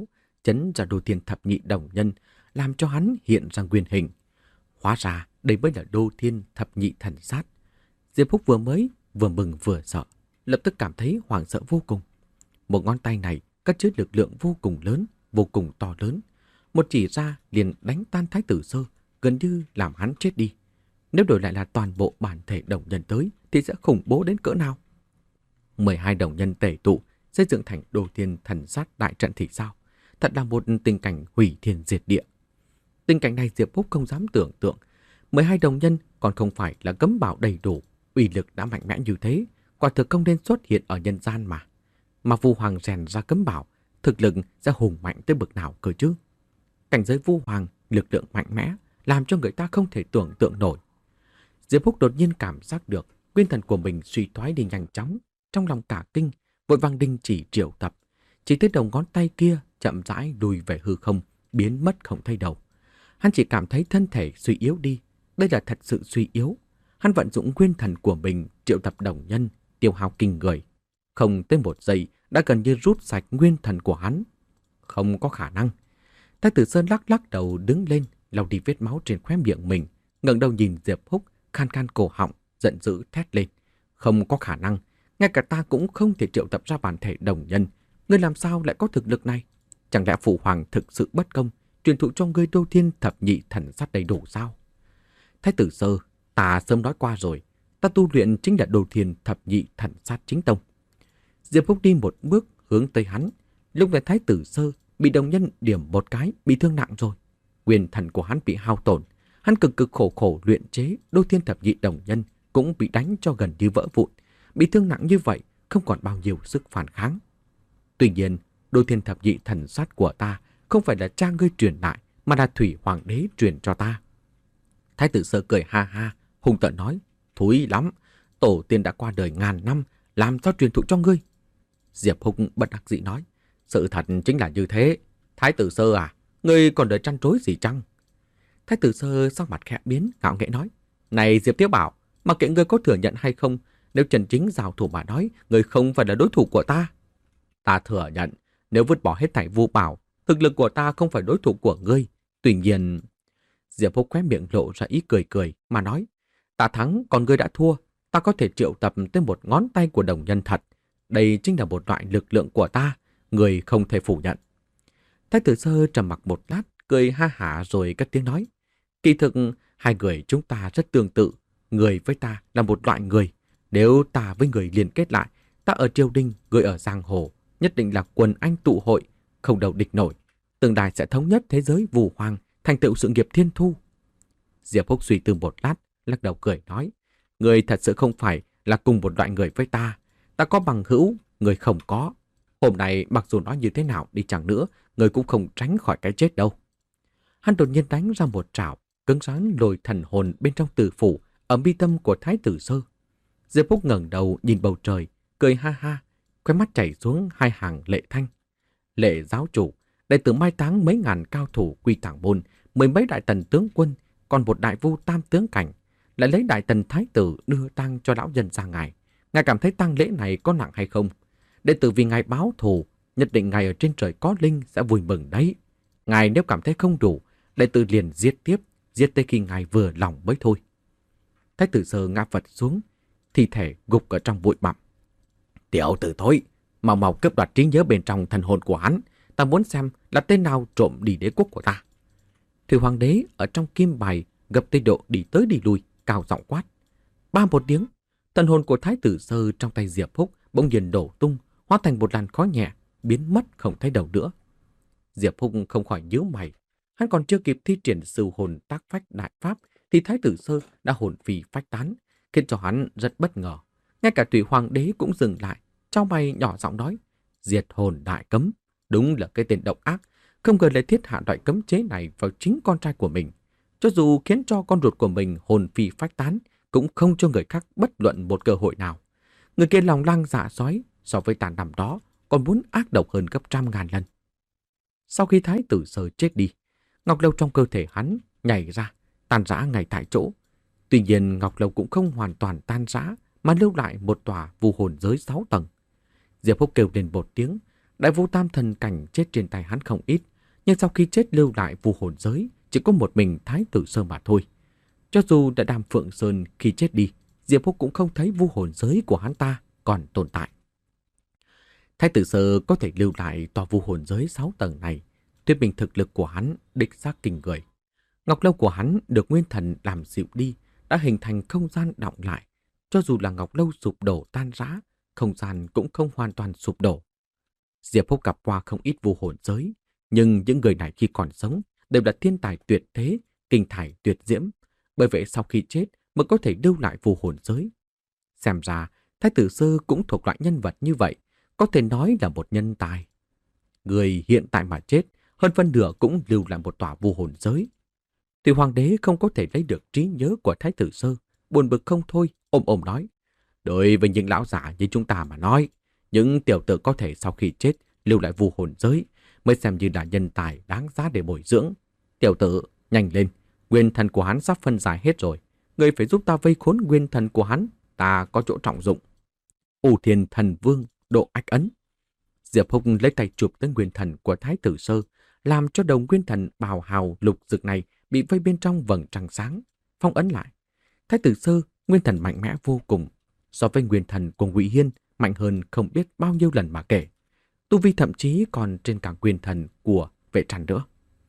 chấn ra Đô Thiên Thập Nhị Đồng Nhân, làm cho hắn hiện ra nguyên hình. Hóa ra đây mới là Đô Thiên Thập Nhị Thần Sát. Diệp Húc vừa mới vừa mừng vừa sợ, lập tức cảm thấy hoảng sợ vô cùng. Một ngón tay này cất chứa lực lượng vô cùng lớn, vô cùng to lớn. Một chỉ ra liền đánh tan Thái Tử Sơ, gần như làm hắn chết đi. Nếu đổi lại là toàn bộ bản thể đồng nhân tới thì sẽ khủng bố đến cỡ nào? mười hai đồng nhân tề tụ, xây dựng thành Đô Thiên Thần Sát đại trận thì sao? Thật là một tình cảnh hủy thiên diệt địa. Tình cảnh này Diệp Húc không dám tưởng tượng. mười hai đồng nhân còn không phải là cấm bảo đầy đủ, uy lực đã mạnh mẽ như thế, quả thực không nên xuất hiện ở nhân gian mà. Mà Vu Hoàng rèn ra cấm bảo, thực lực sẽ hùng mạnh tới bậc nào cơ chứ? Cảnh giới Vu Hoàng, lực lượng mạnh mẽ, làm cho người ta không thể tưởng tượng nổi. Diệp Húc đột nhiên cảm giác được nguyên thần của mình suy thoái đi nhanh chóng, trong lòng cả kinh, vội vàng đình chỉ triệu tập. Chỉ thấy đầu ngón tay kia chậm rãi lùi về hư không, biến mất không thấy đâu. Hắn chỉ cảm thấy thân thể suy yếu đi, đây là thật sự suy yếu. Hắn vận dụng nguyên thần của mình triệu tập đồng nhân, tiêu hao kinh người. Không tới một giây đã gần như rút sạch nguyên thần của hắn. Không có khả năng. Thái Tử Sơn lắc lắc đầu đứng lên, lau đi vết máu trên khóe miệng mình, ngẩng đầu nhìn Diệp Húc, khan khan cổ họng, giận dữ thét lên. Không có khả năng, ngay cả ta cũng không thể triệu tập ra bản thể đồng nhân. Ngươi làm sao lại có thực lực này? Chẳng lẽ Phụ Hoàng thực sự bất công, truyền thụ cho ngươi Đô Thiên Thập Nhị Thần Sát đầy đủ sao? Thái Tử Sơ, ta sớm nói qua rồi, ta tu luyện chính là Đô Thiên Thập Nhị Thần Sát chính tông. Diệp Húc đi một bước hướng tới hắn, lúc này Thái Tử Sơ bị đồng nhân điểm một cái, bị thương nặng rồi. Nguyên thần của hắn bị hao tổn, hắn cực cực khổ khổ luyện chế Đô Thiên Thập Nhị Đồng Nhân cũng bị đánh cho gần như vỡ vụn, bị thương nặng như vậy không còn bao nhiêu sức phản kháng. Tuy nhiên, Đô Thiên Thập Nhị Thần Sát của ta không phải là cha ngươi truyền lại, mà là Thủy Hoàng đế truyền cho ta. Thái Tử Sơ cười ha ha, hung tợn nói, thúi lắm, tổ tiên đã qua đời ngàn năm, làm sao truyền thụ cho ngươi? Diệp Húc bất đắc dĩ nói, sự thật chính là như thế. Thái Tử Sơ à, ngươi còn đợi trăn trối gì chăng? Thái Tử Sơ sắc mặt khẽ biến, ngạo nghễ nói, này Diệp Thiếu Bảo, mặc kệ ngươi có thừa nhận hay không, nếu chân chính giao thủ mà nói, ngươi không phải là đối thủ của ta. Ta thừa nhận, nếu vứt bỏ hết thảy Vu Bảo, thực lực của ta không phải đối thủ của ngươi. Tuy nhiên, Diệp Húc khóe miệng lộ ra ý cười cười mà nói, ta thắng còn ngươi đã thua, ta có thể triệu tập tới một ngón tay của đồng nhân thật. Đây chính là một loại lực lượng của ta, ngươi không thể phủ nhận. Thái Tử Sơ trầm mặc một lát, cười ha hả rồi cất tiếng nói, kỳ thực hai người chúng ta rất tương tự, người với ta là một loại người. Nếu ta với người liên kết lại, ta ở triều đình, người ở giang hồ, nhất định là quần anh tụ hội, không đầu địch nổi. Tương lai sẽ thống nhất thế giới Vu Hoàng, thành tựu sự nghiệp thiên thu. Diệp Húc suy tư một lát, lắc đầu cười nói, người thật sự không phải là cùng một loại người với ta. Ta có bằng hữu, người không có. Hôm nay mặc dù nói như thế nào đi chăng nữa, người cũng không tránh khỏi cái chết đâu. Hắn đột nhiên đánh ra một trảo, cứng rắn lôi thần hồn bên trong tử phủ ở mi tâm của Thái Tử Sơ. Diệp Húc ngẩng đầu nhìn bầu trời, cười ha ha, khóe mắt chảy xuống hai hàng lệ thanh. Lệ giáo chủ, đệ tử mai táng mấy ngàn cao thủ Quy Tàng môn, mười mấy đại tần tướng quân, còn một đại vu tam tướng cảnh, lại lấy đại tần thái tử đưa tang cho lão nhân ra ngài. Ngài cảm thấy tang lễ này có nặng hay không? Đệ tử vì ngài báo thù, nhất định ngài ở trên trời có linh sẽ vui mừng đấy. Ngài nếu cảm thấy không đủ, đệ tử liền giết tiếp, giết tới khi ngài vừa lòng mới thôi. Thái Tử Sơ ngã vật xuống, thi thể gục ở trong bụi bặm. Tiểu tử thối, mau mau cướp đoạt trí nhớ bên trong thần hồn của hắn. Ta muốn xem là tên nào trộm đi đế quốc của ta. Thủy Hoàng đế ở trong kim bài gập tây độ đi tới đi lui, cao giọng quát. Ba một tiếng, thần hồn của Thái Tử Sơ trong tay Diệp Húc bỗng nhiên đổ tung, hóa thành một làn khói nhẹ, biến mất không thấy đâu nữa. Diệp Húc không khỏi nhíu mày. Hắn còn chưa kịp thi triển sư hồn tác phách đại pháp thì Thái Tử Sơ đã hồn phi phách tán, khiến cho hắn rất bất ngờ. Ngay cả Thủy Hoàng đế cũng dừng lại, chau mày nhỏ giọng nói, diệt hồn đại cấm, đúng là cái tên độc ác, không ngờ lại thiết hạ loại cấm chế này vào chính con trai của mình. Cho dù khiến cho con ruột của mình hồn phi phách tán, cũng không cho người khác bất luận một cơ hội nào. Người kia lòng lang dạ sói, so với tàn nằm đó, còn muốn ác độc hơn gấp trăm ngàn lần. Sau khi Thái Tử Sơ chết đi, Ngọc Lâu trong cơ thể hắn nhảy ra, tan rã ngay tại chỗ. Tuy nhiên Ngọc Lâu cũng không hoàn toàn tan rã, mà lưu lại một tòa vu hồn giới sáu tầng. Diệp Húc kêu lên một tiếng, đại vu tam thần cảnh chết trên tay hắn không ít, nhưng sau khi chết lưu lại vu hồn giới chỉ có một mình Thái tử Sơ mà thôi. Cho dù đã Đàm Phượng Sơn khi chết đi, Diệp Húc cũng không thấy vu hồn giới của hắn ta còn tồn tại. Thái tử Sơ có thể lưu lại tòa vu hồn giới sáu tầng này, thuyết minh thực lực của hắn đích xác kinh người. Ngọc lâu của hắn được nguyên thần làm dịu đi, đã hình thành không gian đọng lại. Cho dù là ngọc lâu sụp đổ tan rã, không gian cũng không hoàn toàn sụp đổ. Diệp Húc gặp qua không ít vu hồn giới, nhưng những người này khi còn sống đều là thiên tài tuyệt thế, kinh thải tuyệt diễm. Bởi vậy sau khi chết mới có thể lưu lại vu hồn giới. Xem ra, Thái tử Sơ cũng thuộc loại nhân vật như vậy, có thể nói là một nhân tài. Người hiện tại mà chết, hơn phân nửa cũng lưu lại một tòa vu hồn giới. Tuy hoàng đế không có thể lấy được trí nhớ của Thái tử Sơ, buồn bực không thôi, ôm ôm nói. Đối với những lão giả như chúng ta mà nói, những tiểu tử có thể sau khi chết lưu lại vu hồn giới mới xem như là nhân tài đáng giá để bồi dưỡng. Tiểu tử, nhanh lên, nguyên thần của hắn sắp phân giải hết rồi. Người phải giúp ta vây khốn nguyên thần của hắn, ta có chỗ trọng dụng. U Thiên Thần Vương độ ách ấn. Diệp Húc lấy tay chụp tới nguyên thần của Thái tử Sơ, làm cho đầu nguyên thần bào hào lục rực này bị vây bên trong vầng trăng sáng, phong ấn lại. Thái tử Sơ nguyên thần mạnh mẽ vô cùng, so với nguyên thần của Ngụy Hiên mạnh hơn không biết bao nhiêu lần mà kể. Tu vi thậm chí còn trên cả nguyên thần của Vệ Trăn nữa.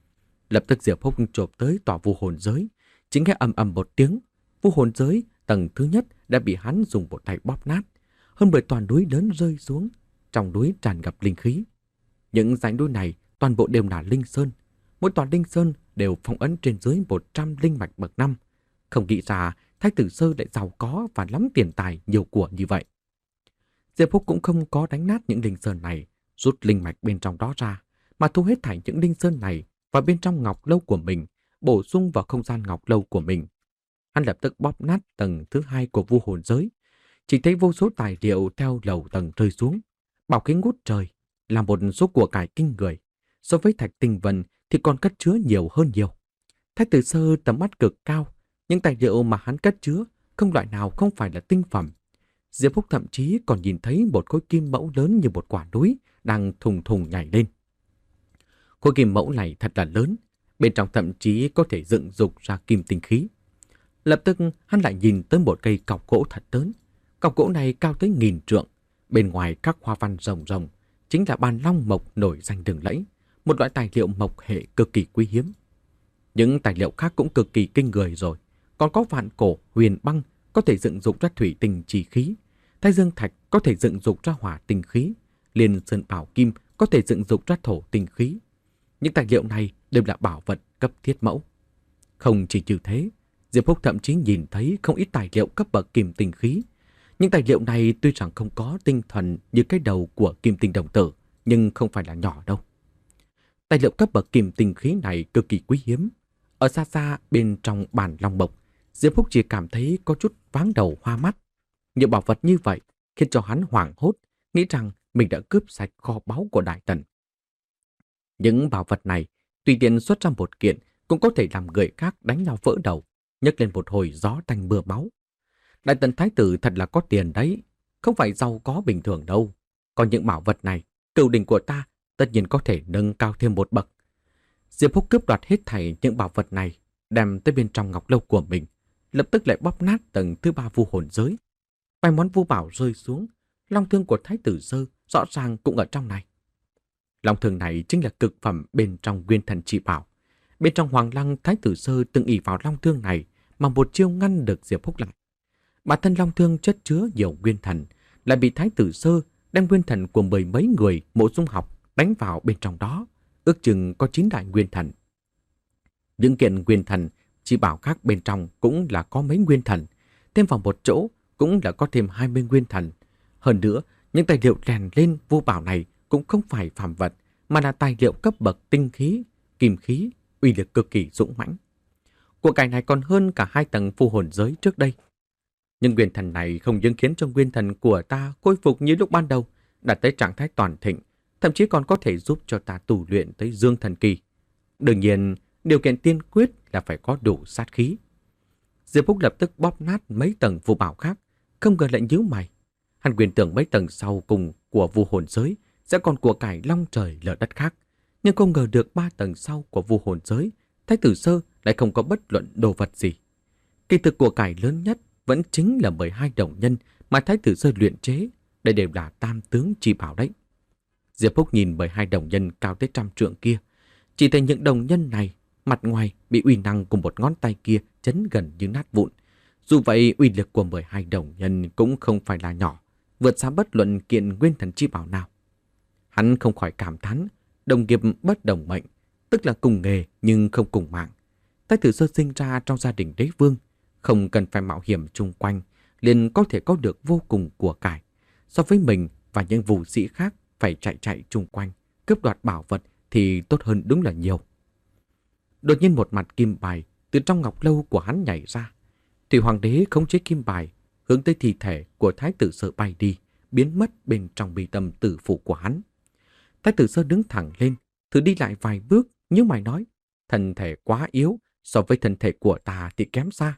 Lập tức Diệp Húc chộp tới tòa vu hồn giới, chính nghe ầm ầm một tiếng, vu hồn giới tầng thứ nhất đã bị hắn dùng một tay bóp nát, hơn bởi toàn núi lớn rơi xuống, trong núi tràn ngập linh khí. Những dãy núi này toàn bộ đều là linh sơn, mỗi tòa linh sơn đều phong ấn trên dưới một trăm linh mạch bậc năm. Không nghĩ ra Thái tử Sơ lại giàu có và lắm tiền tài nhiều của như vậy. Diệp Húc cũng không có đánh nát những linh sơn này, rút linh mạch bên trong đó ra, mà thu hết thảy những linh sơn này vào bên trong ngọc lâu của mình, bổ sung vào không gian ngọc lâu của mình. Hắn lập tức bóp nát tầng thứ hai của vu hồn giới, chỉ thấy vô số tài liệu theo lầu tầng rơi xuống, bảo khí ngút trời, là một số của cải kinh người. So với thạch tinh vân thì còn cất chứa nhiều hơn nhiều. Thái tử Sơ tầm mắt cực cao, những tài liệu mà hắn cất chứa không loại nào không phải là tinh phẩm. Diệp Húc thậm chí còn nhìn thấy một khối kim mẫu lớn như một quả núi đang thùng thùng nhảy lên. Khối kim mẫu này thật là lớn, bên trong thậm chí có thể dựng dục ra kim tinh khí. Lập tức hắn lại nhìn tới một cây cọc gỗ thật lớn. Cọc gỗ này cao tới nghìn trượng, bên ngoài các hoa văn rồng rồng, chính là bàn long mộc nổi danh lừng lẫy, một loại tài liệu mộc hệ cực kỳ quý hiếm. Những tài liệu khác cũng cực kỳ kinh người rồi, còn có vạn cổ huyền băng có thể dựng dục ra thủy tinh chi khí, thái dương thạch có thể dựng dục ra hỏa tinh khí, liên sơn bảo kim có thể dựng dục ra thổ tinh khí. Những tài liệu này đều là bảo vật cấp thiết mẫu. Không chỉ như thế, Diệp Húc thậm chí nhìn thấy không ít tài liệu cấp bậc kim tinh khí. Những tài liệu này tuy rằng không có tinh thuần như cái đầu của kim tinh đồng tử, nhưng không phải là nhỏ đâu. Tài liệu cấp bậc kim tinh khí này cực kỳ quý hiếm. Ở xa xa bên trong bản long mộc, Diệp Húc chỉ cảm thấy có chút váng đầu hoa mắt. Những bảo vật như vậy khiến cho hắn hoảng hốt, nghĩ rằng mình đã cướp sạch kho báu của Đại Tần. Những bảo vật này tùy tiện xuất ra một kiện cũng có thể làm người khác đánh nhau vỡ đầu, nhấc lên một hồi gió tanh mưa máu. Đại Tần thái tử thật là có tiền đấy, không phải giàu có bình thường đâu. Còn những bảo vật này, cửu đỉnh của ta tất nhiên có thể nâng cao thêm một bậc. Diệp Húc cướp đoạt hết thảy những bảo vật này, đem tới bên trong ngọc lâu của mình, lập tức lại bóp nát tầng thứ ba vu hồn giới. Vài món vu bảo rơi xuống, long thương của Thái tử Sơ rõ ràng cũng ở trong này. Long thương này chính là cực phẩm bên trong nguyên thần chỉ bảo. Bên trong hoàng lăng, Thái tử Sơ từng ỷ vào long thương này mà một chiêu ngăn được Diệp Húc lại. Bản thân long thương chất chứa nhiều nguyên thần, lại bị Thái tử Sơ đem nguyên thần của mười mấy người mộ dung học đánh vào bên trong đó, ước chừng có chín đại nguyên thần. Những kiện nguyên thần chỉ bảo khác bên trong cũng là có mấy nguyên thần, thêm vào một chỗ cũng là có thêm hai mươi nguyên thần. Hơn nữa, những tài liệu rèn lên vu bảo này cũng không phải phàm vật, mà là tài liệu cấp bậc tinh khí, kim khí, uy lực cực kỳ dũng mãnh. Của cải này còn hơn cả hai tầng vu hồn giới trước đây. Nhưng nguyên thần này không những khiến cho nguyên thần của ta khôi phục như lúc ban đầu, đạt tới trạng thái toàn thịnh, thậm chí còn có thể giúp cho ta tu luyện tới dương thần kỳ. Đương nhiên, điều kiện tiên quyết là phải có đủ sát khí. Diệp Húc lập tức bóp nát mấy tầng vu bảo khác, không ngờ lại nhíu mày. Hắn quyền tưởng mấy tầng sau cùng của vu hồn giới sẽ còn của cải long trời lở đất khác, nhưng không ngờ được ba tầng sau của vu hồn giới, Thái tử Sơ lại không có bất luận đồ vật gì. Kỳ thực của cải lớn nhất vẫn chính là mười hai đồng nhân mà Thái tử Sơ luyện chế, đây đều là tam tướng chi bảo đấy. Diệp Húc nhìn mười hai đồng nhân cao tới trăm trượng kia, chỉ thấy những đồng nhân này, mặt ngoài bị uy năng cùng một ngón tay kia chấn gần như nát vụn. Dù vậy, uy lực của mười hai đồng nhân cũng không phải là nhỏ, vượt xa bất luận kiện nguyên thần chi bảo nào. Hắn không khỏi cảm thán, đồng nghiệp bất đồng mệnh, tức là cùng nghề nhưng không cùng mạng. Thái tử Sơ sinh ra trong gia đình đế vương, không cần phải mạo hiểm chung quanh, liền có thể có được vô cùng của cải. So với mình và những vũ sĩ khác phải chạy chạy chung quanh, cướp đoạt bảo vật thì tốt hơn đúng là nhiều. Đột nhiên một mặt kim bài từ trong ngọc lâu của hắn nhảy ra. Thủy Hoàng đế khống chế kim bài, hướng tới thi thể của Thái tử Sơ bay đi, biến mất bên trong bi tâm tử phủ của hắn. Thái tử Sơ đứng thẳng lên, thử đi lại vài bước, như mày nói, thân thể quá yếu, so với thân thể của ta thì kém xa.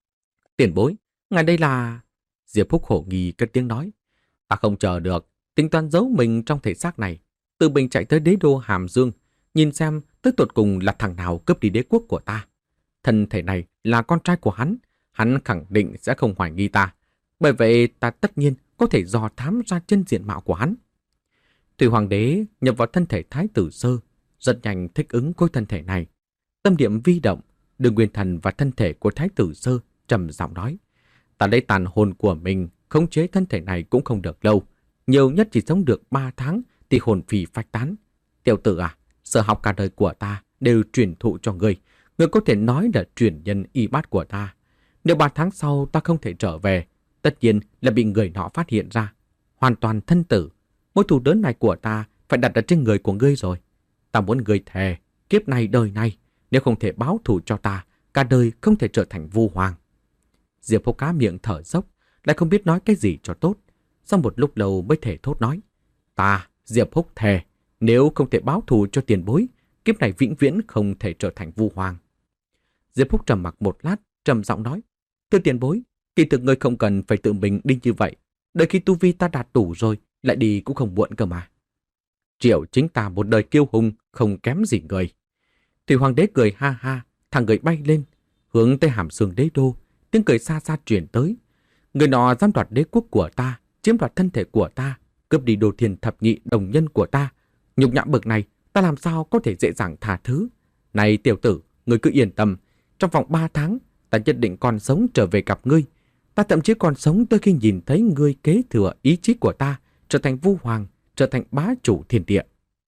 Tiền bối, ngài đây là... Diệp Húc hổ nghi cất tiếng nói, ta không chờ được, tính toán giấu mình trong thể xác này, tự mình chạy tới đế đô Hàm Dương, nhìn xem tới tột cùng là thằng nào cướp đi đế quốc của ta. Thân thể này là con trai của hắn, hắn khẳng định sẽ không hoài nghi ta. Bởi vậy ta tất nhiên có thể dò thám ra chân diện mạo của hắn. Thủy Hoàng đế nhập vào thân thể Thái tử Sơ, rất nhanh thích ứng với thân thể này. Tâm niệm vi động, đưa nguyên thần và thân thể của Thái tử Sơ trầm giọng nói, ta lấy tàn hồn của mình khống chế thân thể này cũng không được lâu, nhiều nhất chỉ sống được ba tháng thì hồn phì phách tán. Tiểu tử à, sở học cả đời của ta đều truyền thụ cho ngươi, ngươi có thể nói là truyền nhân y bát của ta. Nếu ba tháng sau ta không thể trở về, tất nhiên là bị người nọ phát hiện ra, hoàn toàn thân tử. Mối thù đớn này của ta phải đặt ở trên người của ngươi rồi. Ta muốn ngươi thề, kiếp này đời này, nếu không thể báo thù cho ta, cả đời không thể trở thành vu hoàng. Diệp Húc cá miệng thở dốc, lại không biết nói cái gì cho tốt. Sau một lúc lâu mới thể thốt nói, ta, Diệp Húc thề, nếu không thể báo thù cho tiền bối, kiếp này vĩnh viễn không thể trở thành vu hoàng. Diệp Húc trầm mặc một lát, trầm giọng nói, thưa tiền bối, kỳ thực ngươi không cần phải tự mình đi như vậy. Đợi khi tu vi ta đạt đủ rồi, lại đi cũng không muộn cơ mà. Triệu chính ta một đời kiêu hùng, không kém gì người. Thủy Hoàng đế cười ha ha, thằng người bay lên, hướng tới Hàm Dương đế đô, tiếng cười xa xa truyền tới. Người nọ dám đoạt đế quốc của ta, chiếm đoạt thân thể của ta, cướp đi đồ thiền thập nhị đồng nhân của ta. Nhục nhã bậc này, ta làm sao có thể dễ dàng tha thứ. Này tiểu tử, ngươi cứ yên tâm, trong vòng ba tháng, ta nhất định còn sống trở về gặp ngươi. Ta thậm chí còn sống tới khi nhìn thấy ngươi kế thừa ý chí của ta, trở thành vu hoàng, trở thành bá chủ thiên địa.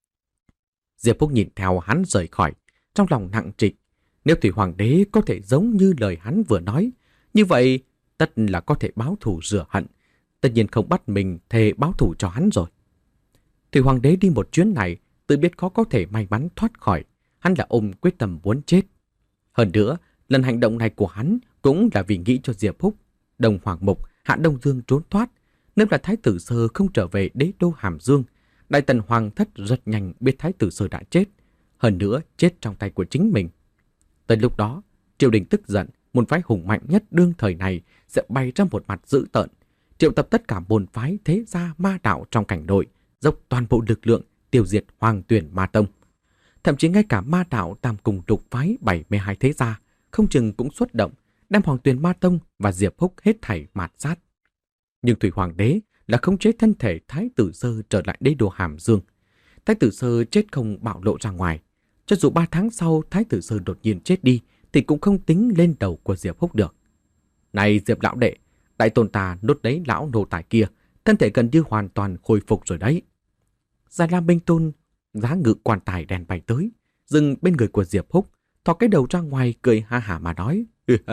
Diệp Húc nhìn theo hắn rời khỏi, trong lòng nặng trịch. Nếu Thủy Hoàng đế có thể giống như lời hắn vừa nói, như vậy tất là có thể báo thù rửa hận. Tất nhiên không bắt mình thề báo thù cho hắn rồi. Thủy Hoàng đế đi một chuyến này, tự biết khó có thể may mắn thoát khỏi. Hắn là ôm quyết tâm muốn chết. Hơn nữa, lần hành động này của hắn cũng là vì nghĩ cho Diệp Húc, Đông Hoàng Mục, Hạ Đông Dương trốn thoát. Nếu là Thái tử Sơ không trở về đế đô Hàm Dương, Đại Tần Hoàng thất rất nhanh biết Thái tử Sơ đã chết. Hơn nữa, chết trong tay của chính mình. Tới lúc đó, triều đình tức giận, môn phái hùng mạnh nhất đương thời này sẽ bày ra một mặt dữ tợn, triệu tập tất cả môn phái thế gia ma đạo trong cảnh nội, dốc toàn bộ lực lượng tiêu diệt Hoàng Tuyển Ma Tông. Thậm chí ngay cả ma đạo tam cùng trục phái bảy mươi hai thế gia không chừng cũng xuất động, đem Hoàng Tuyển Ma Tông và Diệp Húc hết thảy mạt sát. Nhưng Thủy Hoàng đế là khống chế thân thể Thái tử Sơ trở lại đế đô Hàm Dương. Thái tử Sơ chết không bạo lộ ra ngoài. Cho dù ba tháng sau Thái tử Sơ đột nhiên chết đi, thì cũng không tính lên đầu của Diệp Húc được. Này Diệp lão đệ, đại tôn ta nốt đấy lão nô tài kia, thân thể gần như hoàn toàn khôi phục rồi đấy. Già Lam Minh Tôn giá ngự quan tài đèn bay tới, dừng bên người của Diệp Húc, thò cái đầu ra ngoài cười ha hả mà nói,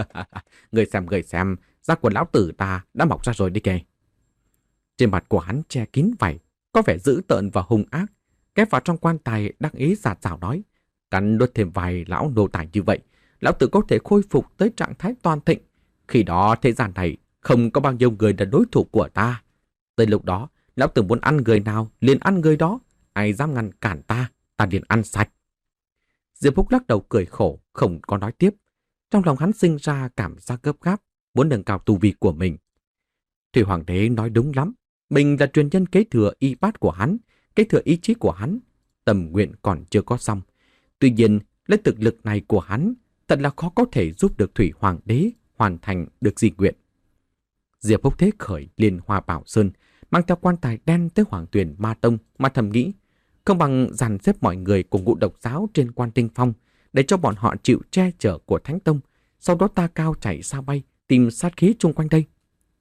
người xem người xem, da của lão tử ta đã mọc ra rồi đi kìa. Trên mặt của hắn che kín vảy, có vẻ dữ tợn và hung ác, kép vào trong quan tài đắc ý giạt rào nói, cắn nuốt thêm vài lão nô tài như vậy, lão tử có thể khôi phục tới trạng thái toàn thịnh. Khi đó thế gian này không có bao nhiêu người là đối thủ của ta. Tới lúc đó, lão tử muốn ăn người nào liền ăn người đó, ai dám ngăn cản ta, ta liền ăn sạch. Diệp Húc lắc đầu cười khổ, không có nói tiếp. Trong lòng hắn sinh ra cảm giác gấp gáp, muốn nâng cao tu vi của mình. Thủy Hoàng đế nói đúng lắm, mình là truyền nhân kế thừa y bát của hắn, kế thừa ý chí của hắn. tâm nguyện còn chưa có xong. Tuy nhiên, lấy thực lực này của hắn, thật là khó có thể giúp được Thủy Hoàng đế hoàn thành được di nguyện. Diệp Húc thế khởi liền Hoa Bảo Sơn, mang theo quan tài đen tới Hoàng Tuyền Ma Tông mà thầm nghĩ, không bằng dàn xếp mọi người cùng ngũ độc giáo trên Quan Tinh Phong để cho bọn họ chịu che chở của Thánh Tông, sau đó ta cao chạy xa bay tìm sát khí chung quanh đây.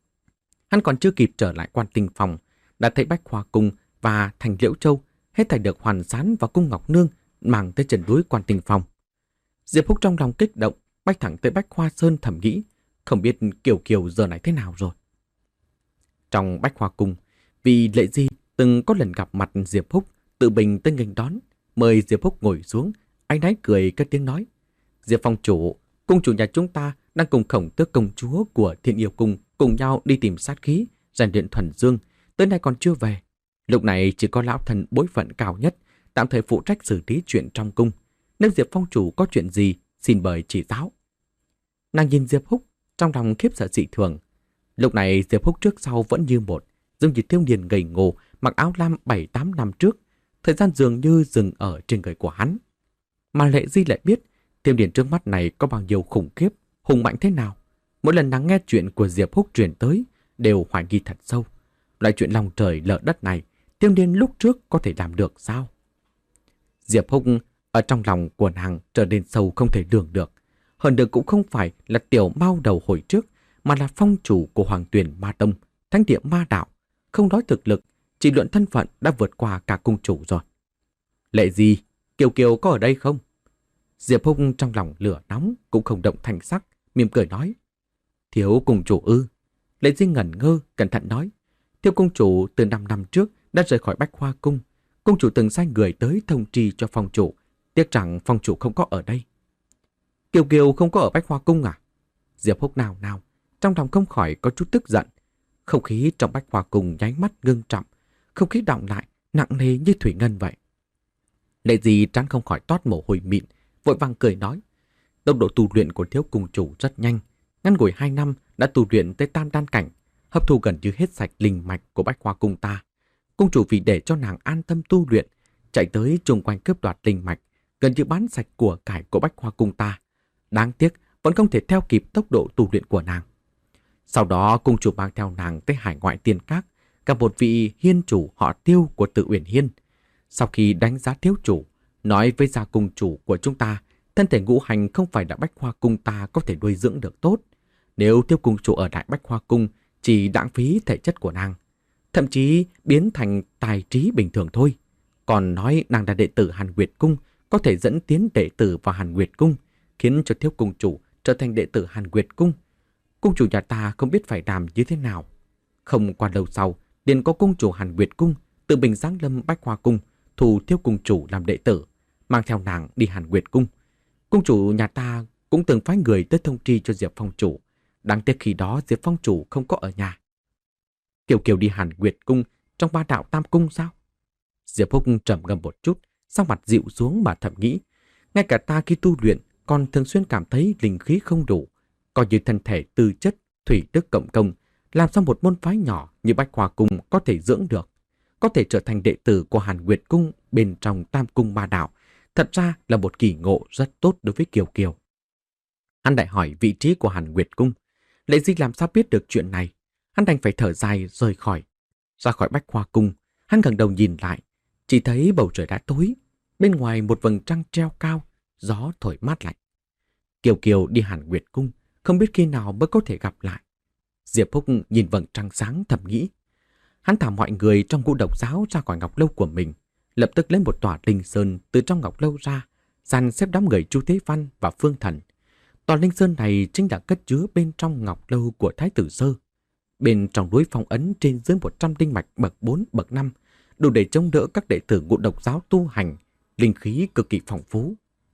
Hắn còn chưa kịp trở lại Quan Tinh Phong, đã thấy Bách Hoa Cung và Thành Liễu Châu hết thảy được Hoàn Sán và Cung Ngọc Nương mang tới chân núi Quan Tinh Phong. Diệp Húc trong lòng kích động, bách thẳng tới Bách Hoa Sơn thầm nghĩ, không biết Kiều Kiều giờ này thế nào rồi. Trong Bách Hoa Cung, vì Lệ Di từng có lần gặp mặt Diệp Húc, tự mình tới nghênh đón, mời Diệp Húc ngồi xuống, anh ấy cười cất tiếng nói: Diệp Phong chủ, cung chủ nhà chúng ta đang cùng Khổng Tước công chúa của Thiên Yêu Cung cùng nhau đi tìm sát khí, rèn luyện thuần dương, tới nay còn chưa về. Lúc này chỉ có lão thần bối phận cao nhất tạm thời phụ trách xử lý chuyện trong cung. Nếu Diệp Phong chủ có chuyện gì, xin mời chỉ giáo. Nàng nhìn Diệp Húc, trong lòng khiếp sợ dị thường. Lúc này Diệp Húc trước sau vẫn như một, giống như thiếu niên gầy ngô mặc áo lam bảy tám năm trước. Thời gian dường như dừng ở trên người của hắn. Mà Lệ Di lại biết thiếu niên trước mắt này có bao nhiêu khủng khiếp, hùng mạnh thế nào. Mỗi lần nàng nghe chuyện của Diệp Húc truyền tới đều hoài nghi thật sâu. Loại chuyện lòng trời lở đất này, thiếu niên lúc trước có thể làm được sao? Diệp Húc ở trong lòng của nàng trở nên sâu không thể lường được. Hơn được cũng không phải là tiểu mao đầu hồi trước, mà là phong chủ của Hoàng Tuyền Ma Tông, thánh địa ma đạo. Không nói thực lực, chỉ luận thân phận đã vượt qua cả cung chủ rồi. Lệ Di, Kiều Kiều có ở đây không? Diệp Húc trong lòng lửa nóng cũng không động thành sắc, mỉm cười nói: Thiếu cung chủ ư? Lệ Di ngẩn ngơ, cẩn thận nói: Thiếu cung chủ từ năm năm trước đã rời khỏi Bách Hoa Cung. Cung chủ từng sai người tới thông tri cho phong chủ, tiếc rằng phong chủ không có ở đây. Kiều Kiều không có ở Bách Hoa Cung à? Diệp Húc nào nào, trong lòng không khỏi có chút tức giận. Không khí trong Bách Hoa Cung nháy mắt ngưng trọng, không khí đọng lại, nặng nề như thủy ngân vậy. Lệ Di trán không khỏi toát mồ hôi mịn, vội vàng cười nói: Tốc độ tu luyện của thiếu cung chủ rất nhanh, ngắn ngủi hai năm đã tu luyện tới tam đan cảnh, hấp thu gần như hết sạch linh mạch của Bách Hoa Cung ta. Cung chủ vì để cho nàng an tâm tu luyện, chạy tới chung quanh cướp đoạt linh mạch, gần như bán sạch của cải của Bách Hoa Cung ta. Đáng tiếc vẫn không thể theo kịp tốc độ tu luyện của nàng. Sau đó cung chủ mang theo nàng tới hải ngoại Tiên Các, gặp một vị hiên chủ họ Tiêu của Tự Uyển Hiên. Sau khi đánh giá thiếu chủ, nói với gia cung chủ của chúng ta, thân thể ngũ hành không phải là Bách Hoa Cung ta có thể nuôi dưỡng được tốt. Nếu Tiêu cung chủ ở lại Bách Hoa Cung, chỉ lãng phí thể chất của nàng, thậm chí biến thành tài trí bình thường thôi. Còn nói nàng là đệ tử Hàn Nguyệt Cung, có thể dẫn tiến đệ tử vào Hàn Nguyệt Cung, khiến cho thiếu cung chủ trở thành đệ tử Hàn Nguyệt Cung. Cung chủ nhà ta không biết phải làm như thế nào. Không qua lâu sau, liền có cung chủ Hàn Nguyệt Cung tự mình giáng lâm Bách Hoa Cung, thu thiếu cung chủ làm đệ tử, mang theo nàng đi Hàn Nguyệt Cung. Cung chủ nhà ta cũng từng phái người tới thông tri cho Diệp Phong chủ. Đáng tiếc khi đó Diệp Phong chủ không có ở nhà. Kiều Kiều đi Hàn Nguyệt Cung trong ba đạo tam cung sao? Diệp Húc trầm ngâm một chút, sau mặt dịu xuống mà thầm nghĩ. Ngay cả ta khi tu luyện còn thường xuyên cảm thấy linh khí không đủ. Coi như thân thể tư chất, thủy đức cộng công, làm sao một môn phái nhỏ như Bách Hoa Cung có thể dưỡng được. Có thể trở thành đệ tử của Hàn Nguyệt Cung bên trong tam cung ma đạo. Thật ra là một kỳ ngộ rất tốt đối với Kiều Kiều. Hắn đại hỏi vị trí của Hàn Nguyệt Cung. Lệ Di làm sao biết được chuyện này? Hắn đành phải thở dài rời khỏi. Ra khỏi Bách Hoa Cung, hắn ngẩng đầu nhìn lại, chỉ thấy bầu trời đã tối. Bên ngoài một vầng trăng treo cao, gió thổi mát lạnh. Kiều Kiều đi Hàn Nguyệt Cung, không biết khi nào mới có thể gặp lại. Diệp Húc nhìn vầng trăng sáng thầm nghĩ. Hắn thả mọi người trong ngũ độc giáo ra khỏi ngọc lâu của mình, lập tức lấy một tòa linh sơn từ trong ngọc lâu ra, dàn xếp đám người Chu Thế Văn và Phương Thần. Tòa linh sơn này chính là cất chứa bên trong ngọc lâu của Thái tử Sơ. Bên trong núi phong ấn trên dưới một trăm linh mạch bậc bốn, bậc năm, đủ để chống đỡ các đệ tử ngũ độc giáo tu hành, linh khí cực kỳ phong phú.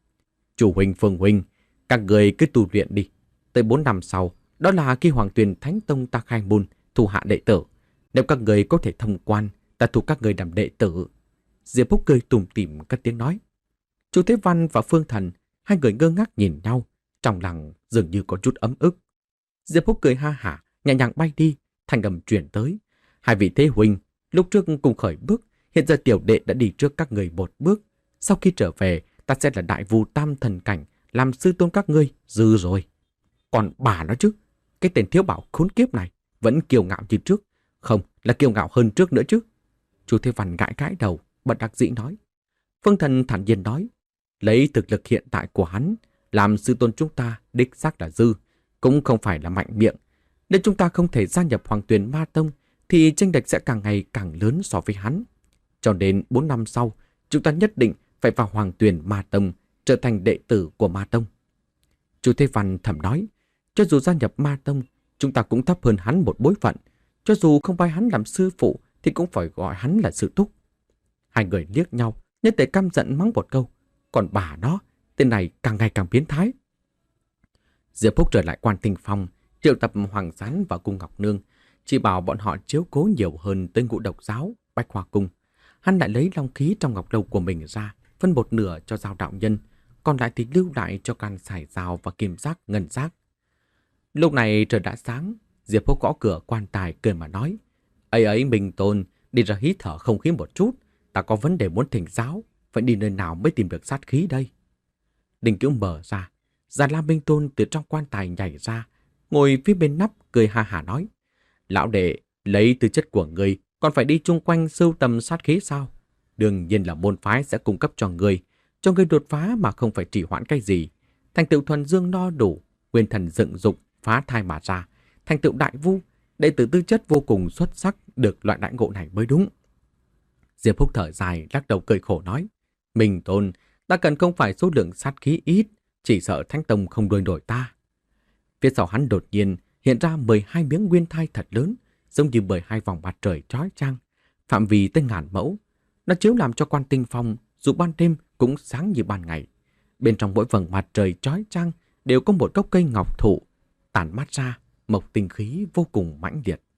Chủ huynh, Phương huynh, các người cứ tu luyện đi. Tới bốn năm sau, đó là khi Hoàng Tuyền Thánh Tông ta khai môn, thu hạ đệ tử. Nếu các người có thể thông quan, ta thu các người làm đệ tử. Diệp Húc cười tủm tỉm cất tiếng nói. Chu Thế Văn và Phương Thần, hai người ngơ ngác nhìn nhau, trong lòng dường như có chút ấm ức. Diệp Húc cười ha hả, nhẹ nhàng bay đi, thanh âm truyền tới. Hai vị thế huynh, lúc trước cùng khởi bước, Hiện giờ tiểu đệ đã đi trước các người một bước. Sau khi trở về, ta sẽ là đại vu tam thần cảnh, làm sư tôn các ngươi, dư rồi. Còn bà nó chứ, cái tên thiếu bảo khốn kiếp này vẫn kiêu ngạo như trước. Không, là kiêu ngạo hơn trước nữa chứ. Chu Thế Văn gãi gãi đầu, bật đắc dĩ nói. Phương Thần thản nhiên nói, lấy thực lực hiện tại của hắn, làm sư tôn chúng ta đích xác là dư, cũng không phải là mạnh miệng. Nếu chúng ta không thể gia nhập Hoàng Tuyền Ma Tông, thì chênh lệch sẽ càng ngày càng lớn so với hắn. Cho đến bốn năm sau, chúng ta nhất định phải vào Hoàng Tuyền Ma Tông, trở thành đệ tử của Ma Tông. Chu Thế Văn thầm nói, cho dù gia nhập Ma Tông, chúng ta cũng thấp hơn hắn một bối phận. Cho dù không bài hắn làm sư phụ, thì cũng phải gọi hắn là sư thúc. Hai người liếc nhau, nhất tề căm giận mắng một câu. Còn bà nó, tên này càng ngày càng biến thái. Diệp Phúc trở lại Quan Tinh Phong, triệu tập Hoàng Sán và Cung Ngọc Nương, chỉ bảo bọn họ chiếu cố nhiều hơn tới Ngũ Độc Giáo, Bách Hoa Cung. Hắn lại lấy long khí trong ngọc lâu của mình ra, phân một nửa cho Giao đạo nhân, còn lại thì lưu lại cho can sải dao và kim giác, ngân giác. Lúc này trời đã sáng, Diệp Phúc gõ cửa quan tài cười mà nói, ấy ấy Minh Tôn, đi ra hít thở không khí một chút, ta có vấn đề muốn thỉnh giáo, phải đi nơi nào mới tìm được sát khí đây. Đình Cữu mở ra, Già La Minh Tôn từ trong quan tài nhảy ra, ngồi phía bên nắp cười ha hả nói, lão đệ, lấy tư chất của người còn phải đi chung quanh sưu tầm sát khí sao? Đương nhiên là môn phái sẽ cung cấp cho người, cho người đột phá mà không phải trì hoãn cái gì. Thành tựu thuần dương no đủ, nguyên thần dựng dục, phá thai mà ra, thành tựu đại vu, đệ tử tư chất vô cùng xuất sắc được loại đại ngộ này mới đúng. Diệp Phúc thở dài, lắc đầu cười khổ nói, Minh Tôn, ta cần không phải số lượng sát khí ít, chỉ sợ Thánh Tông không đuổi nổi ta. Phía sau hắn đột nhiên hiện ra mười hai miếng nguyên thai thật lớn, giống như mười hai vòng mặt trời chói chang, phạm vi tới ngàn mẫu. Nó chiếu làm cho Quan Tinh Phong dù ban đêm cũng sáng như ban ngày. Bên trong mỗi vầng mặt trời chói chang đều có một gốc cây ngọc thụ, tản mát ra mộc tinh khí vô cùng mãnh liệt.